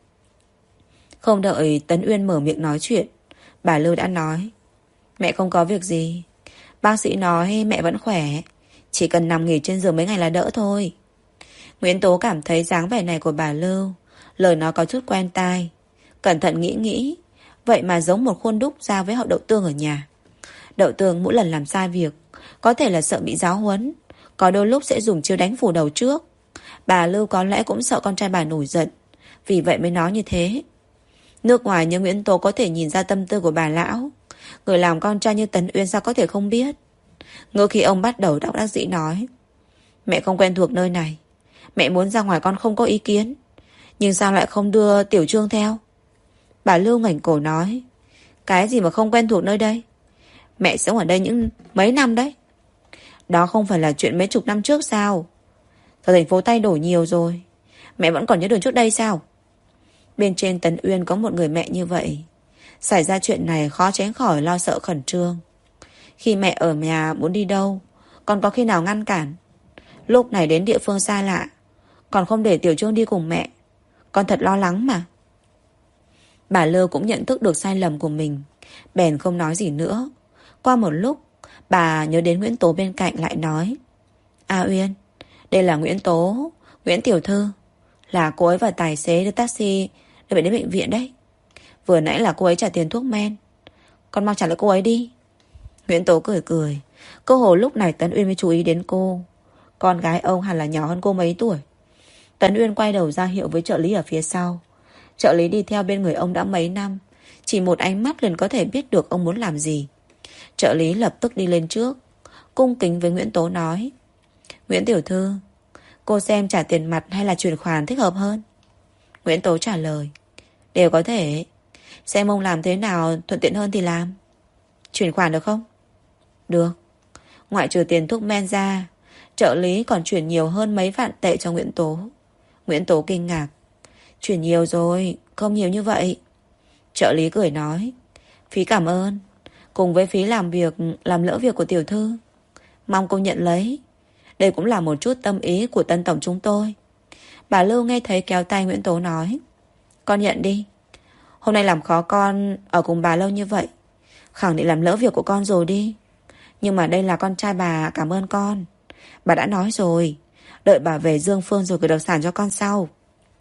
Không đợi Tấn Uyên mở miệng nói chuyện, bà Lưu đã nói. Mẹ không có việc gì. Bác sĩ nói mẹ vẫn khỏe, chỉ cần nằm nghỉ trên giường mấy ngày là đỡ thôi. Nguyễn Tố cảm thấy dáng vẻ này của bà Lưu, lời nói có chút quen tai. Cẩn thận nghĩ, vậy mà giống một khuôn đúc giao với họ Đậu Tương ở nhà. Đậu Tương mỗi lần làm sai việc, có thể là sợ bị giáo huấn, có đôi lúc sẽ dùng chiêu đánh phủ đầu trước. Bà Lưu có lẽ cũng sợ con trai bà nổi giận, vì vậy mới nói như thế. Nước ngoài như Nguyễn Tố có thể nhìn ra tâm tư của bà lão. Người làm con trai như Tấn Uyên sao có thể không biết. Ngữ khi ông bắt đầu đọc đắc dĩ nói. Mẹ không quen thuộc nơi này, mẹ muốn ra ngoài con không có ý kiến, nhưng sao lại không đưa Tiểu Trương theo? Bà Lưu ngẩng cổ nói. Cái gì mà không quen thuộc nơi đây? Mẹ sống ở đây những mấy năm đấy. Đó không phải là chuyện mấy chục năm trước sao? Giờ thành phố thay đổi nhiều rồi, mẹ vẫn còn nhớ đường trước đây sao? Bên trên Tấn Uyên có một người mẹ như vậy, xảy ra chuyện này khó tránh khỏi lo sợ khẩn trương. Khi mẹ ở nhà muốn đi đâu, còn có khi nào ngăn cản. Lúc này đến địa phương xa lạ, còn không để Tiểu Trương đi cùng mẹ, con thật lo lắng mà. Bà Lưu cũng nhận thức được sai lầm của mình, bèn không nói gì nữa. Qua một lúc, bà nhớ đến Nguyễn Tố bên cạnh lại nói. À Uyên, đây là Nguyễn Tố, Nguyễn Tiểu Thư. Là cô ấy và tài xế đưa taxi để đến bệnh viện đấy. Vừa nãy là cô ấy trả tiền thuốc men, con mau trả lại cô ấy đi. Nguyễn Tố cười cười. Cơ hồ lúc này Tấn Uyên mới chú ý đến cô. Con gái ông hẳn là nhỏ hơn cô mấy tuổi. Tấn Uyên quay đầu ra hiệu với trợ lý ở phía sau. Trợ lý đi theo bên người ông đã mấy năm, chỉ một ánh mắt liền có thể biết được ông muốn làm gì. Trợ lý lập tức đi lên trước, cung kính với Nguyễn Tố nói. Nguyễn Tiểu Thư, cô xem trả tiền mặt hay là chuyển khoản thích hợp hơn? Nguyễn Tố trả lời. Đều có thể. Xem ông làm thế nào thuận tiện hơn thì làm. Chuyển khoản được không? Được. Ngoại trừ tiền thuốc men ra, trợ lý còn chuyển nhiều hơn mấy vạn tệ cho Nguyễn Tố. Nguyễn Tố kinh ngạc. Chuyển nhiều rồi, không nhiều như vậy. Trợ lý cười nói. Phí cảm ơn, cùng với phí làm việc, làm lỡ việc của tiểu thư. Mong cô nhận lấy. Đây cũng là một chút tâm ý của Tân Tổng chúng tôi. Bà Lưu nghe thấy kéo tay Nguyễn Tố nói: Con nhận đi. Hôm nay làm khó con ở cùng bà lâu như vậy, khẳng định làm lỡ việc của con rồi đi. Nhưng mà đây là con trai bà, cảm ơn con. Bà đã nói rồi, đợi bà về Dương Phương rồi gửi đặc sản cho con sau.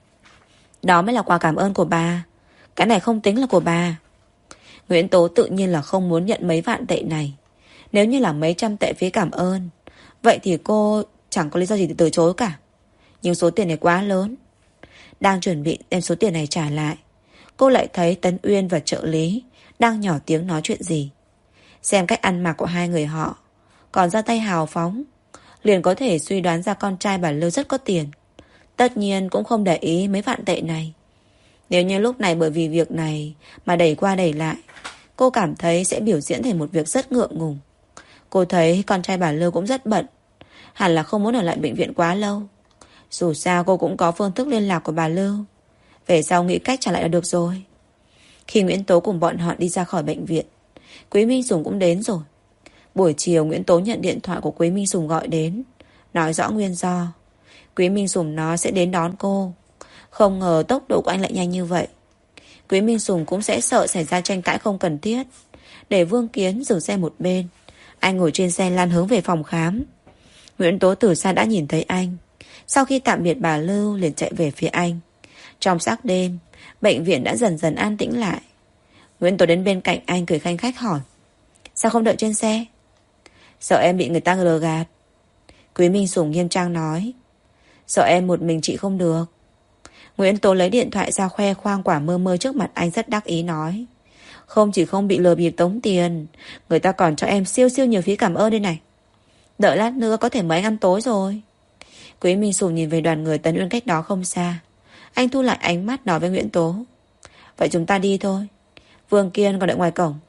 Đó mới là quà cảm ơn của bà. Cái này không tính là của bà. Nguyễn Tố tự nhiên là không muốn nhận mấy vạn tệ này. Nếu như là mấy trăm tệ phí cảm ơn, vậy thì cô chẳng có lý do gì để từ chối cả. Nhưng số tiền này quá lớn. Đang chuẩn bị đem số tiền này trả lại, cô lại thấy Tấn Uyên và trợ lý đang nhỏ tiếng nói chuyện gì. Xem cách ăn mặc của hai người họ, còn ra tay hào phóng, liền có thể suy đoán ra con trai bà Lưu rất có tiền. Tất nhiên cũng không để ý mấy vạn tệ này. Nếu như lúc này bởi vì việc này mà đẩy qua đẩy lại, cô cảm thấy sẽ biểu diễn thành một việc rất ngượng ngùng. Cô thấy con trai bà Lưu cũng rất bận, hẳn là không muốn ở lại bệnh viện quá lâu. Dù sao cô cũng có phương thức liên lạc của bà Lưu, về sau nghĩ cách trả lại là được rồi. Khi Nguyễn Tố cùng bọn họ đi ra khỏi bệnh viện, Quý Minh Sùng cũng đến rồi. Buổi chiều Nguyễn Tố nhận điện thoại của Quý Minh Sùng gọi đến, nói rõ nguyên do. Quý Minh Sùng nói sẽ đến đón cô. Không ngờ tốc độ của anh lại nhanh như vậy. Quý Minh Sùng cũng sẽ sợ xảy ra tranh cãi không cần thiết, để Vương Kiến dừng xe một bên. Anh ngồi trên xe lăn hướng về phòng khám. Nguyễn Tố từ xa đã nhìn thấy anh. Sau khi tạm biệt bà Lưu liền chạy về phía anh. Trong sắc đêm, bệnh viện đã dần dần an tĩnh lại. Nguyễn Tố đến bên cạnh anh cười khanh khách hỏi: Sao không đợi trên xe? Sợ em bị người ta lừa gạt. Quý Minh Sùng nghiêm trang nói: Sợ em một mình chị không được. Nguyễn Tố lấy điện thoại ra khoe khoang quả mơ mơ trước mặt anh, rất đắc ý nói: Không chỉ không bị lừa bịp tống tiền, người ta còn cho em siêu siêu nhiều phí cảm ơn đây này. Đợi lát nữa có thể mời anh ăn tối rồi. Quý Minh Sùng nhìn về đoàn người Tấn Uyên cách đó không xa. Anh thu lại ánh mắt nói với Nguyễn Tố: Vậy chúng ta đi thôi, Vương Kiên còn đợi ngoài cổng.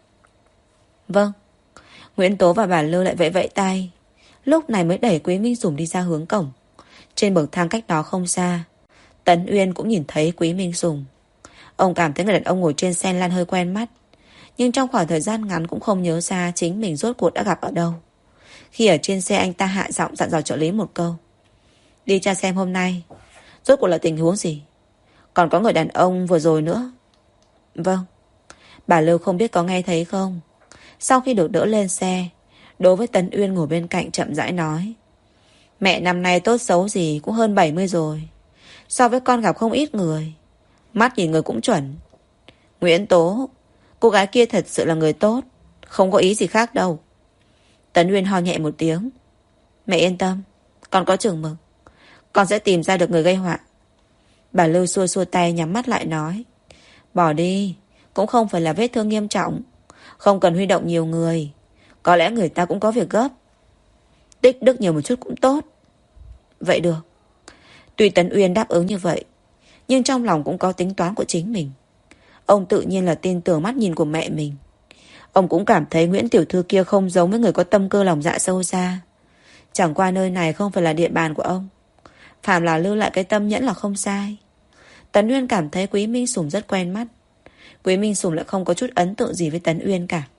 Vâng. Nguyễn Tố và bà Lưu lại vẫy vẫy tay, lúc này mới đẩy Quý Minh Sùng đi ra hướng cổng. Trên bậc thang cách đó không xa, Tấn Uyên cũng nhìn thấy Quý Minh Sùng. Ông cảm thấy người đàn ông ngồi trên xe lăn hơi quen mắt, nhưng trong khoảng thời gian ngắn cũng không nhớ ra chính mình rốt cuộc đã gặp ở đâu. Khi ở trên xe, anh ta hạ giọng dặn dò trợ lý một câu: Đi tra xem hôm nay rốt cuộc là tình huống gì. Còn có người đàn ông vừa rồi nữa. Vâng. Bà Lưu không biết có nghe thấy không. Sau khi được đỡ lên xe, đối với Tấn Uyên ngồi bên cạnh chậm rãi nói: Mẹ năm nay tốt xấu gì cũng hơn 70 rồi. So với con gặp không ít người, mắt nhìn người cũng chuẩn. Nguyễn Tố, cô gái kia thật sự là người tốt, không có ý gì khác đâu. Tấn Uyên ho nhẹ một tiếng: Mẹ yên tâm, con có chừng mực, con sẽ tìm ra được người gây họa. Bà Lưu xua xua tay nhắm mắt lại nói: Bỏ đi, cũng không phải là vết thương nghiêm trọng, không cần huy động nhiều người. Có lẽ người ta cũng có việc gấp. Tích đức nhiều một chút cũng tốt. Vậy được. Tuy Tấn Uyên đáp ứng như vậy, nhưng trong lòng cũng có tính toán của chính mình. Ông tự nhiên là tin tưởng mắt nhìn của mẹ mình. Ông cũng cảm thấy Nguyễn tiểu thư kia không giống với người có tâm cơ lòng dạ sâu xa. Chẳng qua nơi này không phải là địa bàn của ông, phàm là lưu lại cái tâm nhẫn là không sai. Tấn Uyên cảm thấy Quý Minh Sùng rất quen mắt. Quý Minh Sùng lại không có chút ấn tượng gì với Tấn Uyên cả.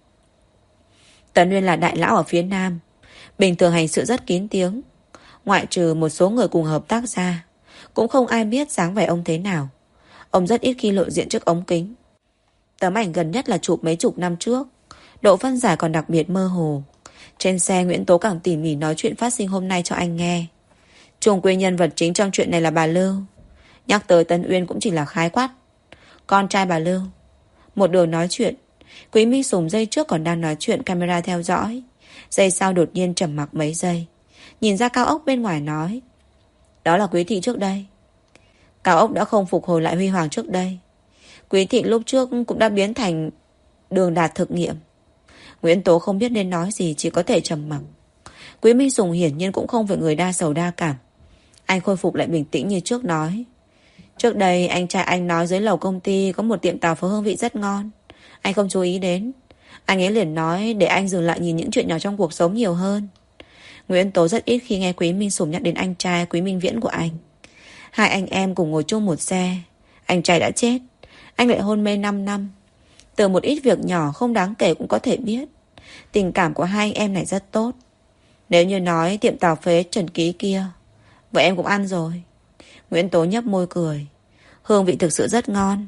Tấn Uyên là đại lão ở phía Nam, bình thường hành sự rất kín tiếng. Ngoại trừ một số người cùng hợp tác ra, cũng không ai biết dáng vẻ ông thế nào. Ông rất ít khi lộ diện trước ống kính. Tấm ảnh gần nhất là chụp mấy chục năm trước, độ phân giải còn đặc biệt mơ hồ. Trên xe, Nguyễn Tố càng tỉ mỉ nói chuyện phát sinh hôm nay cho anh nghe. Chung quy nhân vật chính trong chuyện này là bà Lưu. Nhắc tới Tấn Uyên cũng chỉ là khái quát: Con trai bà Lưu. Một đường nói chuyện, Quý Minh Sùng giây trước còn đang nói chuyện camera theo dõi, giây sau đột nhiên trầm mặc mấy giây, nhìn ra cao ốc bên ngoài nói: Đó là Quý thị trước đây. Cao ốc đã không phục hồi lại huy hoàng trước đây. Quý thị lúc trước cũng đã biến thành đường đạt thực nghiệm. Nguyễn Tố không biết nên nói gì, chỉ có thể trầm mặc. Quý Minh Sùng hiển nhiên cũng không phải người đa sầu đa cảm. Anh khôi phục lại bình tĩnh như trước nói: Trước đây anh trai anh nói dưới lầu công ty có một tiệm tàu phớ hương vị rất ngon. Anh không chú ý đến. Anh ấy liền nói để anh dừng lại nhìn những chuyện nhỏ trong cuộc sống nhiều hơn. Nguyễn Tố rất ít khi nghe Quý Minh Sùng nhắc đến anh trai Quý Minh Viễn của anh. Hai anh em cùng ngồi chung một xe. Anh trai đã chết, anh lại hôn mê 5 năm. Từ một ít việc nhỏ không đáng kể cũng có thể biết tình cảm của hai anh em này rất tốt. Nếu như nói tiệm tàu phế Trần Ký kia, vậy em cũng ăn rồi. Nguyễn Tố nhấp môi cười. Hương vị thực sự rất ngon.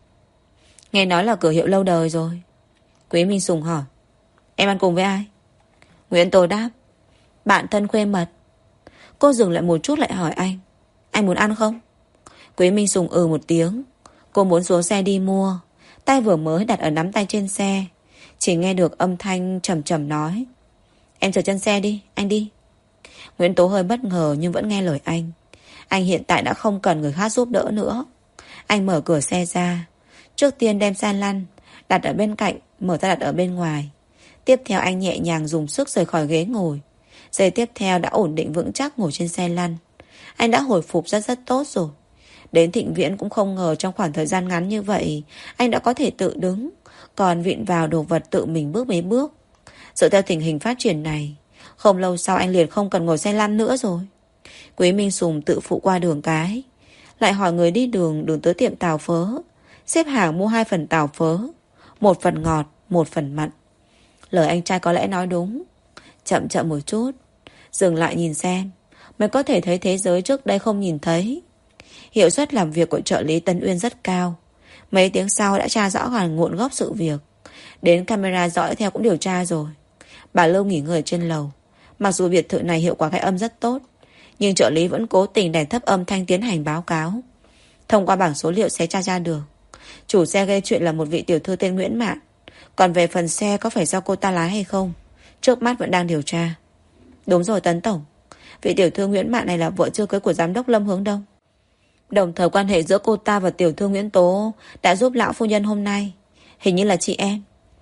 Nghe nói là cửa hiệu lâu đời rồi. Quý Minh Sùng hỏi. Em ăn cùng với ai? Nguyễn Tố đáp. Bạn thân khuê mật. Cô dừng lại một chút lại hỏi anh. Anh muốn ăn không? Quý Minh Sùng một tiếng. Cô muốn xuống xe đi mua. Tay vừa mới đặt ở nắm tay trên xe. Chỉ nghe được âm thanh trầm trầm nói. Em chờ chân xe đi, anh đi. Nguyễn Tố hơi bất ngờ nhưng vẫn nghe lời anh. Anh hiện tại đã không cần người khác giúp đỡ nữa. Anh mở cửa xe ra. Trước tiên đem xe lăn đặt ở bên cạnh, mở ra đặt ở bên ngoài. Tiếp theo anh nhẹ nhàng dùng sức rời khỏi ghế ngồi. Giây tiếp theo đã ổn định vững chắc ngồi trên xe lăn. Anh đã hồi phục rất tốt rồi. Đến Thịnh Viễn cũng không ngờ trong khoảng thời gian ngắn như vậy anh đã có thể tự đứng, còn vịn vào đồ vật tự mình bước mấy bước. Dựa theo tình hình phát triển này, không lâu sau anh liền không cần ngồi xe lăn nữa rồi. Quý Minh Sùng tự phụ qua đường cái, lại hỏi người đi đường tới tiệm tàu phớ, xếp hàng mua 2 phần tàu phớ, 1 phần ngọt, 1 phần mặn. Lời anh trai có lẽ nói đúng. Chậm chậm một chút, dừng lại nhìn xem, mới có thể thấy thế giới trước đây không nhìn thấy. Hiệu suất làm việc của trợ lý Tân Uyên rất cao. Mấy tiếng sau đã tra rõ nguồn gốc sự việc. Đến camera dõi theo cũng điều tra rồi. Bà Lưu nghỉ ngơi trên lầu. Mặc dù biệt thự này hiệu quả khai âm rất tốt, nhưng trợ lý vẫn cố tình đèn thấp âm thanh tiến hành báo cáo. Thông qua bảng số liệu sẽ tra ra được chủ xe gây chuyện là một vị tiểu thư tên Nguyễn Mạn. Còn về phần xe có phải do cô ta lái hay không, trước mắt vẫn đang điều tra. Đúng rồi Tấn Tổng, vị tiểu thư Nguyễn Mạn này là vợ chưa cưới của giám đốc Lâm Hướng Đông. Đồng thời quan hệ giữa cô ta và tiểu thư Nguyễn Tố đã giúp lão phu nhân hôm nay. Hình như là chị em.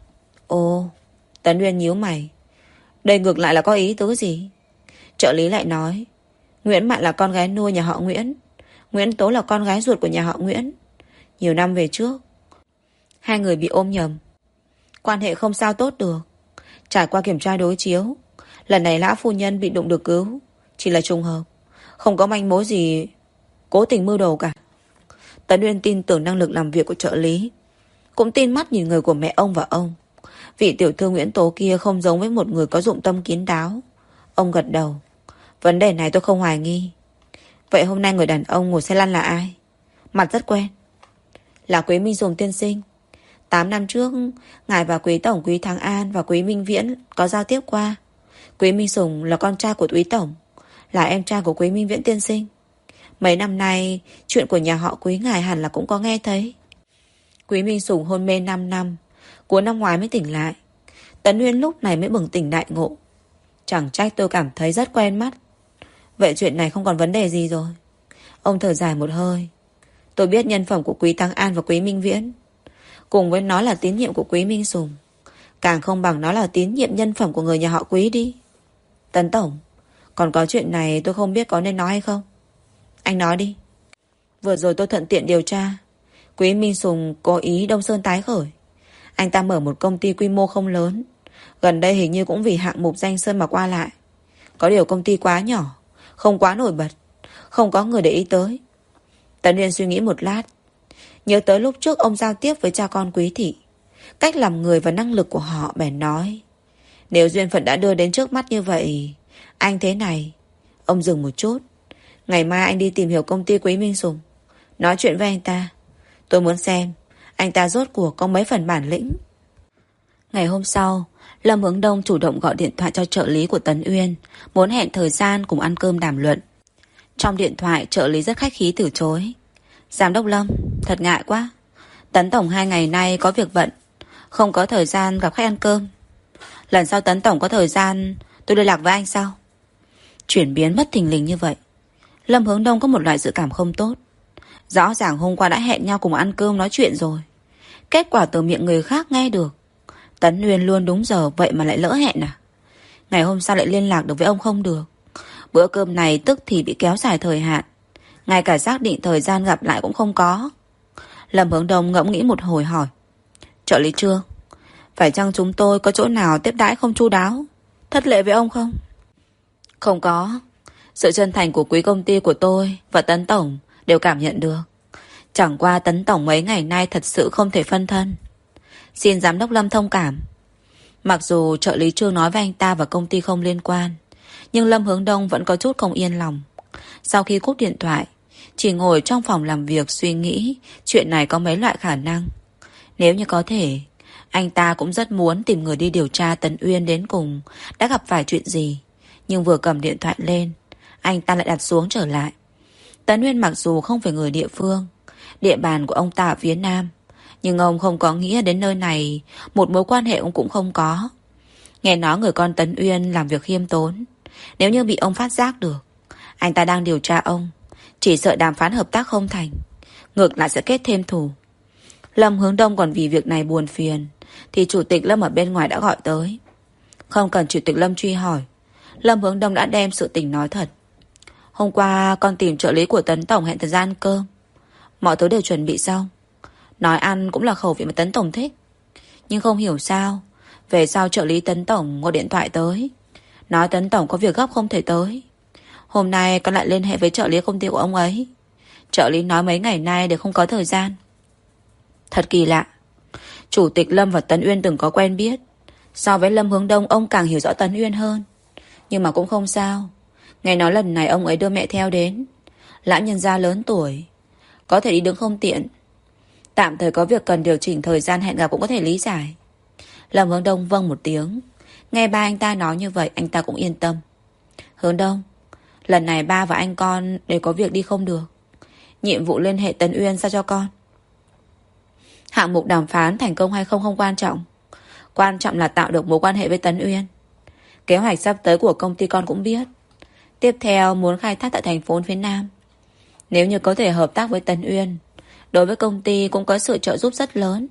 Ồ, Tấn Uyên nhíu mày. Đây ngược lại là có ý tứ gì? Trợ lý lại nói, Nguyễn Mạn là con gái nuôi nhà họ Nguyễn, Nguyễn Tố là con gái ruột của nhà họ Nguyễn. Nhiều năm về trước hai người bị ôm nhầm, quan hệ không sao tốt được. Trải qua kiểm tra đối chiếu, lần này lão phu nhân bị đụng được cứu, chỉ là trùng hợp, không có manh mối gì cố tình mưu đồ cả. Tấn Uyên tin tưởng năng lực làm việc của trợ lý, cũng tin mắt nhìn người của mẹ ông và ông. Vị tiểu thư Nguyễn Tố kia không giống với một người có dụng tâm kín đáo. Ông gật đầu. Vấn đề này tôi không hoài nghi. Vậy hôm nay người đàn ông ngồi xe lăn là ai? Mặt rất quen. Là Quý Minh Sùng tiên sinh. 8 năm trước, ngài và Quý Tổng Quý Thắng An và Quý Minh Viễn có giao tiếp qua. Quý Minh Sùng là con trai của Quý Tổng, là em trai của Quý Minh Viễn tiên sinh. Mấy năm nay, chuyện của nhà họ Quý ngài hẳn là cũng có nghe thấy. Quý Minh Sùng hôn mê 5 năm, cuối năm ngoái mới tỉnh lại. Tấn Uyên lúc này mới bừng tỉnh đại ngộ. Chẳng trách tôi cảm thấy rất quen mắt. Vậy chuyện này không còn vấn đề gì rồi. Ông thở dài một hơi. Tôi biết nhân phẩm của Quý Thắng An và Quý Minh Viễn, cùng với nó là tín nhiệm của Quý Minh Sùng, càng không bằng nó là tín nhiệm nhân phẩm của người nhà họ Quý đi. Tấn Tổng, còn có chuyện này tôi không biết có nên nói hay không. Anh nói đi. Vừa rồi tôi thuận tiện điều tra, Quý Minh Sùng cố ý Đông Sơn tái khởi. Anh ta mở một công ty quy mô không lớn, gần đây hình như cũng vì hạng mục danh sơn mà qua lại. Có điều công ty quá nhỏ, không quá nổi bật, không có người để ý tới. Tấn Uyên suy nghĩ một lát, nhớ tới lúc trước ông giao tiếp với cha con Quý thị, cách làm người và năng lực của họ, bèn nói. Nếu duyên phận đã đưa đến trước mắt như vậy, anh thế này. Ông dừng một chút. Ngày mai anh đi tìm hiểu công ty Quý Minh Sùng, nói chuyện với anh ta. Tôi muốn xem anh ta rốt cuộc có mấy phần bản lĩnh. Ngày hôm sau, Lâm Hướng Đông chủ động gọi điện thoại cho trợ lý của Tấn Uyên, muốn hẹn thời gian cùng ăn cơm đàm luận. Trong điện thoại trợ lý rất khách khí từ chối. Giám đốc Lâm, thật ngại quá, Tấn Tổng 2 ngày nay có việc bận, không có thời gian gặp khách ăn cơm. Lần sau Tấn Tổng có thời gian tôi liên lạc với anh sau. Chuyển biến bất thình lình như vậy, Lâm Hướng Đông có một loại dự cảm không tốt. Rõ ràng hôm qua đã hẹn nhau cùng ăn cơm nói chuyện rồi, kết quả từ miệng người khác nghe được Tấn Uyên luôn đúng giờ, vậy mà lại lỡ hẹn à? Ngày hôm sau lại liên lạc được với ông không được. Bữa cơm này tức thì bị kéo dài thời hạn, ngay cả xác định thời gian gặp lại cũng không có. Lâm Hướng Đông ngẫm nghĩ một hồi hỏi, trợ lý Trương, phải chăng chúng tôi có chỗ nào tiếp đãi không chu đáo, thất lễ với ông không? Không có. Sự chân thành của quý công ty của tôi và Tấn Tổng đều cảm nhận được. Chẳng qua Tấn Tổng mấy ngày nay thật sự không thể phân thân, xin giám đốc Lâm thông cảm. Mặc dù trợ lý Trương nói với anh ta và công ty không liên quan, nhưng Lâm Hướng Đông vẫn có chút không yên lòng. Sau khi cúp điện thoại, chỉ ngồi trong phòng làm việc suy nghĩ chuyện này có mấy loại khả năng. Nếu như có thể, anh ta cũng rất muốn tìm người đi điều tra Tấn Uyên đến cùng đã gặp phải chuyện gì. Nhưng vừa cầm điện thoại lên, anh ta lại đặt xuống trở lại. Tấn Uyên mặc dù không phải người địa phương, địa bàn của ông ta ở phía Nam, nhưng ông không có nghĩa đến nơi này một mối quan hệ ông cũng không có. Nghe nói người con Tấn Uyên làm việc khiêm tốn. Nếu như bị ông phát giác được anh ta đang điều tra ông, chỉ sợ đàm phán hợp tác không thành, ngược lại sẽ kết thêm thù. Lâm Hướng Đông còn vì việc này buồn phiền thì Chủ tịch Lâm ở bên ngoài đã gọi tới. Không cần Chủ tịch Lâm truy hỏi, Lâm Hướng Đông đã đem sự tình nói thật. Hôm qua con tìm trợ lý của Tấn Tổng hẹn thời gian ăn cơm. Mọi thứ đều chuẩn bị xong. Nói ăn cũng là khẩu vị mà Tấn Tổng thích. Nhưng không hiểu sao về sau trợ lý Tấn Tổng gọi điện thoại tới, nói Tấn Tổng có việc gấp không thể tới. Hôm nay con lại liên hệ với trợ lý công ty của ông ấy. Trợ lý nói mấy ngày nay đều không có thời gian. Thật kỳ lạ. Chủ tịch Lâm và Tấn Uyên từng có quen biết. So với Lâm Hướng Đông, ông càng hiểu rõ Tấn Uyên hơn. Nhưng mà cũng không sao. Nghe nói lần này ông ấy đưa mẹ theo đến. Lão nhân gia lớn tuổi, có thể đi đứng không tiện. Tạm thời có việc cần điều chỉnh thời gian hẹn gặp cũng có thể lý giải. Lâm Hướng Đông vâng một tiếng. Nghe ba anh ta nói như vậy, anh ta cũng yên tâm. Hướng Đông, lần này ba và anh con đều có việc đi không được. Nhiệm vụ liên hệ Tấn Uyên sao cho con. Hạng mục đàm phán thành công hay không không quan trọng. Quan trọng là tạo được mối quan hệ với Tấn Uyên. Kế hoạch sắp tới của công ty con cũng biết. Tiếp theo muốn khai thác tại thành phố phía Nam. Nếu như có thể hợp tác với Tấn Uyên, đối với công ty cũng có sự trợ giúp rất lớn.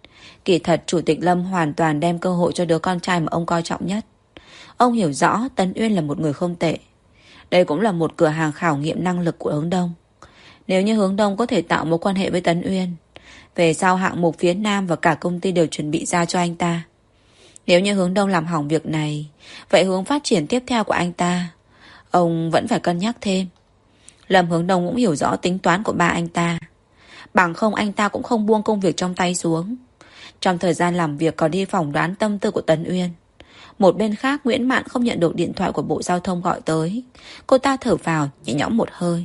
Kỳ thật Chủ tịch Lâm hoàn toàn đem cơ hội cho đứa con trai mà ông coi trọng nhất. Ông hiểu rõ Tấn Uyên là một người không tệ. Đây cũng là một cửa hàng khảo nghiệm năng lực của Hướng Đông. Nếu như Hướng Đông có thể tạo mối quan hệ với Tấn Uyên, về sau hạng mục phía Nam và cả công ty đều chuẩn bị ra cho anh ta. Nếu như Hướng Đông làm hỏng việc này, vậy hướng phát triển tiếp theo của anh ta ông vẫn phải cân nhắc thêm. Lâm Hướng Đông cũng hiểu rõ tính toán của ba anh ta. Bằng không anh ta cũng không buông công việc trong tay xuống. Trong thời gian làm việc còn đi phỏng đoán tâm tư của Tấn Uyên. Một bên khác Nguyễn Mạn không nhận được điện thoại của Bộ Giao thông gọi tới. Cô ta thở vào nhẹ nhõm một hơi.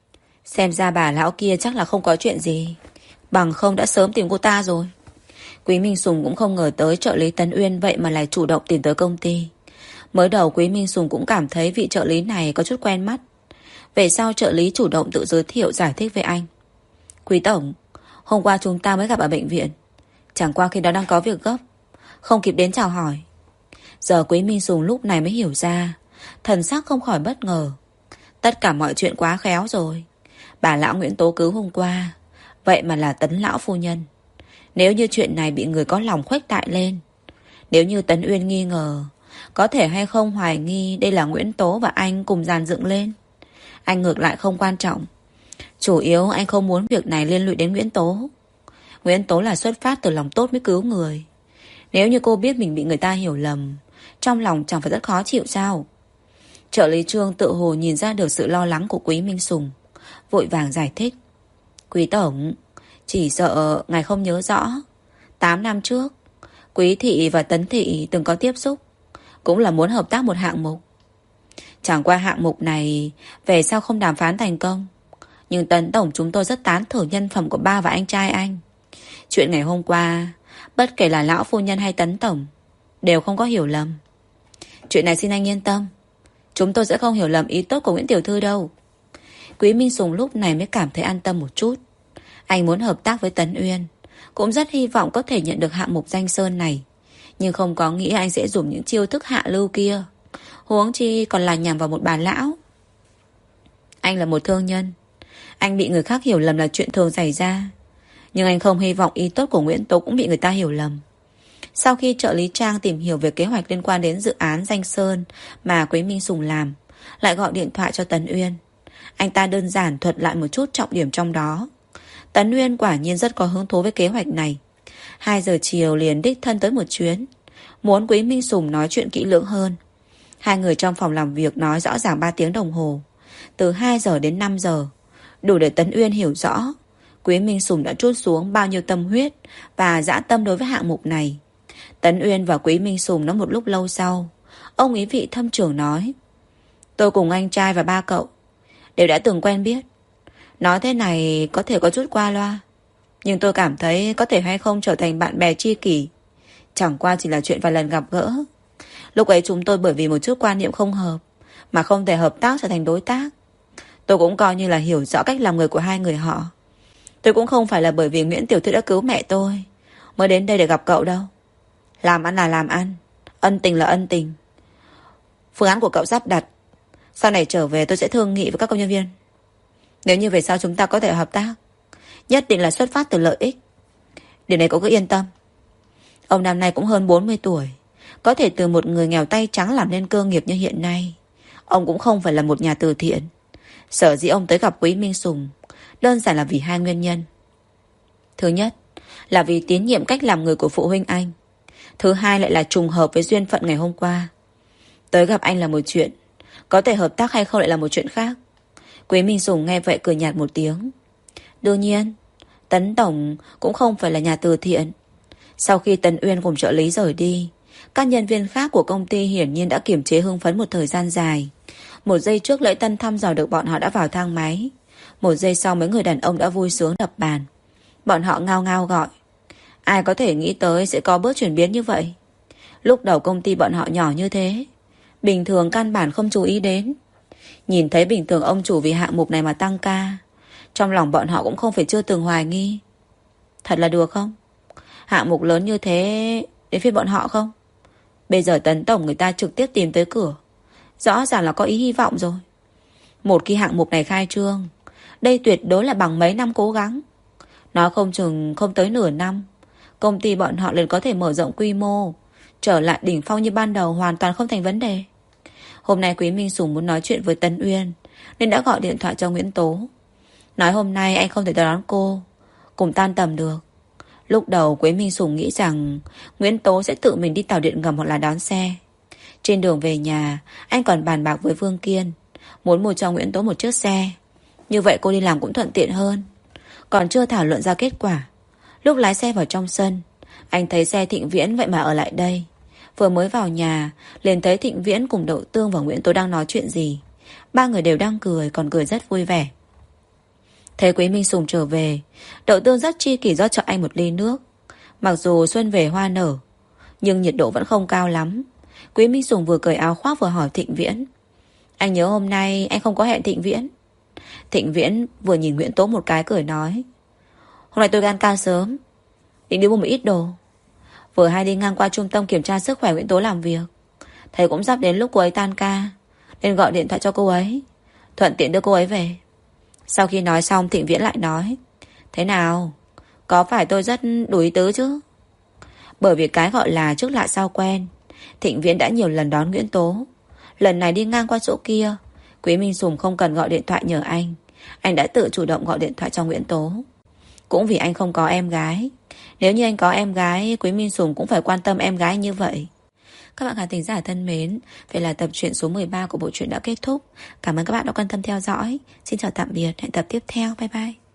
Xem ra bà lão kia chắc là không có chuyện gì, bằng không đã sớm tìm cô ta rồi. Quý Minh Sùng cũng không ngờ tới trợ lý Tấn Uyên vậy mà lại chủ động tìm tới công ty. Mới đầu Quý Minh Sùng cũng cảm thấy vị trợ lý này có chút quen mắt. Về sau trợ lý chủ động tự giới thiệu giải thích với anh. Quý Tổng, hôm qua chúng ta mới gặp ở bệnh viện. Chẳng qua khi đó đang có việc gấp, không kịp đến chào hỏi. Giờ Quý Minh Sùng lúc này mới hiểu ra, thần sắc không khỏi bất ngờ. Tất cả mọi chuyện quá khéo rồi. Bà lão Nguyễn tố cứu hôm qua, vậy mà là Tấn lão phu nhân. Nếu như chuyện này bị người có lòng khuếch đại lên, nếu như Tấn Uyên nghi ngờ, có thể hay không hoài nghi đây là Nguyễn Tố và anh cùng dàn dựng lên. Anh ngược lại không quan trọng. Chủ yếu anh không muốn việc này liên lụy đến Nguyễn Tố. Nguyễn Tố là xuất phát từ lòng tốt mới cứu người. Nếu như cô biết mình bị người ta hiểu lầm, trong lòng chẳng phải rất khó chịu sao? Trợ lý Trương tự hồ nhìn ra được sự lo lắng của Quý Minh Sùng, vội vàng giải thích. Quý Tổng, chỉ sợ ngài không nhớ rõ, 8 năm trước Quý Thị và Tấn Thị từng có tiếp xúc, cũng là muốn hợp tác một hạng mục. Chẳng qua hạng mục này về sau không đàm phán thành công, nhưng Tấn Tổng chúng tôi rất tán thưởng nhân phẩm của ba và anh trai anh. Chuyện ngày hôm qua, bất kể là lão phu nhân hay Tấn Tổng đều không có hiểu lầm. Chuyện này xin anh yên tâm, chúng tôi sẽ không hiểu lầm ý tốt của Nguyễn Tiểu Thư đâu. Quý Minh Sùng lúc này mới cảm thấy an tâm một chút. Anh muốn hợp tác với Tấn Uyên, cũng rất hy vọng có thể nhận được hạng mục danh sơn này, nhưng không có nghĩ anh sẽ dùng những chiêu thức hạ lưu kia. Huống chi còn là nhằm vào một bà lão. Anh là một thương nhân, anh bị người khác hiểu lầm là chuyện thường xảy ra, nhưng anh không hy vọng ý tốt của Nguyễn Tố cũng bị người ta hiểu lầm. Sau khi trợ lý Trang tìm hiểu về kế hoạch liên quan đến dự án danh sơn mà Quý Minh Sùng làm, lại gọi điện thoại cho Tấn Uyên. Anh ta đơn giản thuật lại một chút trọng điểm trong đó. Tấn Uyên quả nhiên rất có hứng thú với kế hoạch này. 2 giờ chiều liền đích thân tới một chuyến, muốn Quý Minh Sùng nói chuyện kỹ lưỡng hơn. Hai người trong phòng làm việc nói rõ ràng 3 tiếng đồng hồ, từ 2 giờ đến 5 giờ, đủ để Tấn Uyên hiểu rõ Quý Minh Sùng đã trút xuống bao nhiêu tâm huyết và dã tâm đối với hạng mục này. Tấn Uyên và Quý Minh Sùng nói một lúc lâu sau, ông ý vị thâm trưởng nói: Tôi cùng anh trai và ba cậu đều đã từng quen biết. Nói thế này có thể có chút qua loa, nhưng tôi cảm thấy có thể hay không trở thành bạn bè tri kỷ chẳng qua chỉ là chuyện vài lần gặp gỡ. Lúc ấy chúng tôi bởi vì một chút quan niệm không hợp mà không thể hợp tác trở thành đối tác. Tôi cũng coi như là hiểu rõ cách làm người của hai người họ. Tôi cũng không phải là bởi vì Nguyễn Tiểu Thư đã cứu mẹ tôi mới đến đây để gặp cậu đâu. Làm ăn là làm ăn, ân tình là ân tình. Phương án của cậu sắp đặt, sau này trở về tôi sẽ thương nghị với các công nhân viên. Nếu như về sau chúng ta có thể hợp tác, nhất định là xuất phát từ lợi ích. Điều này cậu cứ yên tâm. Ông năm nay cũng hơn 40 tuổi, có thể từ một người nghèo tay trắng làm nên cơ nghiệp như hiện nay. Ông cũng không phải là một nhà từ thiện. Sở dĩ ông tới gặp Quý Minh Sùng đơn giản là vì hai nguyên nhân. Thứ nhất là vì tín nhiệm cách làm người của phụ huynh anh. Thứ hai lại là trùng hợp với duyên phận ngày hôm qua. Tới gặp anh là một chuyện, có thể hợp tác hay không lại là một chuyện khác. Quý Minh Sùng nghe vậy cười nhạt một tiếng. Đương nhiên, Tấn Tổng cũng không phải là nhà từ thiện. Sau khi Tấn Uyên cùng trợ lý rời đi, các nhân viên khác của công ty hiển nhiên đã kiềm chế hưng phấn một thời gian dài. Một giây trước lễ tân thăm dò được bọn họ đã vào thang máy. Một giây sau mấy người đàn ông đã vui sướng đập bàn. Bọn họ ngao ngao gọi. Ai có thể nghĩ tới sẽ có bước chuyển biến như vậy. Lúc đầu công ty bọn họ nhỏ như thế, bình thường căn bản không chú ý đến. Nhìn thấy bình thường ông chủ vì hạng mục này mà tăng ca, trong lòng bọn họ cũng không phải chưa từng hoài nghi. Thật là được không? Hạng mục lớn như thế đến phía bọn họ không? Bây giờ Tấn Tổng người ta trực tiếp tìm tới cửa, rõ ràng là có ý hy vọng rồi. Một khi hạng mục này khai trương, đây tuyệt đối là bằng mấy năm cố gắng. Nói không chừng không tới nửa năm, công ty bọn họ liền có thể mở rộng quy mô, trở lại đỉnh phong như ban đầu hoàn toàn không thành vấn đề. Hôm nay Quý Minh Sùng muốn nói chuyện với Tấn Uyên nên đã gọi điện thoại cho Nguyễn Tố. Nói hôm nay anh không thể tới đón cô, cùng tan tầm được. Lúc đầu Quý Minh Sùng nghĩ rằng Nguyễn Tố sẽ tự mình đi tàu điện ngầm hoặc là đón xe. Trên đường về nhà, anh còn bàn bạc với Vương Kiên, muốn mua cho Nguyễn Tố một chiếc xe. Như vậy cô đi làm cũng thuận tiện hơn. Còn chưa thảo luận ra kết quả, lúc lái xe vào trong sân, anh thấy xe Thịnh Viễn vậy mà ở lại đây. Vừa mới vào nhà, liền thấy Thịnh Viễn cùng Đậu Tương và Nguyễn Tố đang nói chuyện gì. Ba người đều đang cười, còn cười rất vui vẻ. Thấy Quý Minh Sùng trở về, Đậu Tương rất chi kỷ rót cho anh một ly nước. Mặc dù xuân về hoa nở, nhưng nhiệt độ vẫn không cao lắm. Quý Minh Sùng vừa cởi áo khoác vừa hỏi Thịnh Viễn. Anh nhớ hôm nay anh không có hẹn Thịnh Viễn. Thịnh Viễn vừa nhìn Nguyễn Tố một cái cười nói. Hôm nay tôi gan ca sớm, định đi mua một ít đồ. Vừa hay đi ngang qua trung tâm kiểm tra sức khỏe Nguyễn Tố làm việc, thầy cũng sắp đến lúc cô ấy tan ca, nên gọi điện thoại cho cô ấy, thuận tiện đưa cô ấy về. Sau khi nói xong Thịnh Viễn lại nói. Thế nào, có phải tôi rất đủ ý tứ chứ? Bởi vì cái gọi là trước lạ sau quen, Thịnh Viễn đã nhiều lần đón Nguyễn Tố. Lần này đi ngang qua chỗ kia, Quý Minh Sùng không cần gọi điện thoại nhờ anh đã tự chủ động gọi điện thoại cho Nguyễn Tố. Cũng vì anh không có em gái. Nếu như anh có em gái, Quý Minh Sùng cũng phải quan tâm em gái như vậy. Các bạn khán thính giả thân mến, vậy là tập truyện số 13 của bộ truyện đã kết thúc. Cảm ơn các bạn đã quan tâm theo dõi. Xin chào tạm biệt, hẹn tập tiếp theo. Bye bye.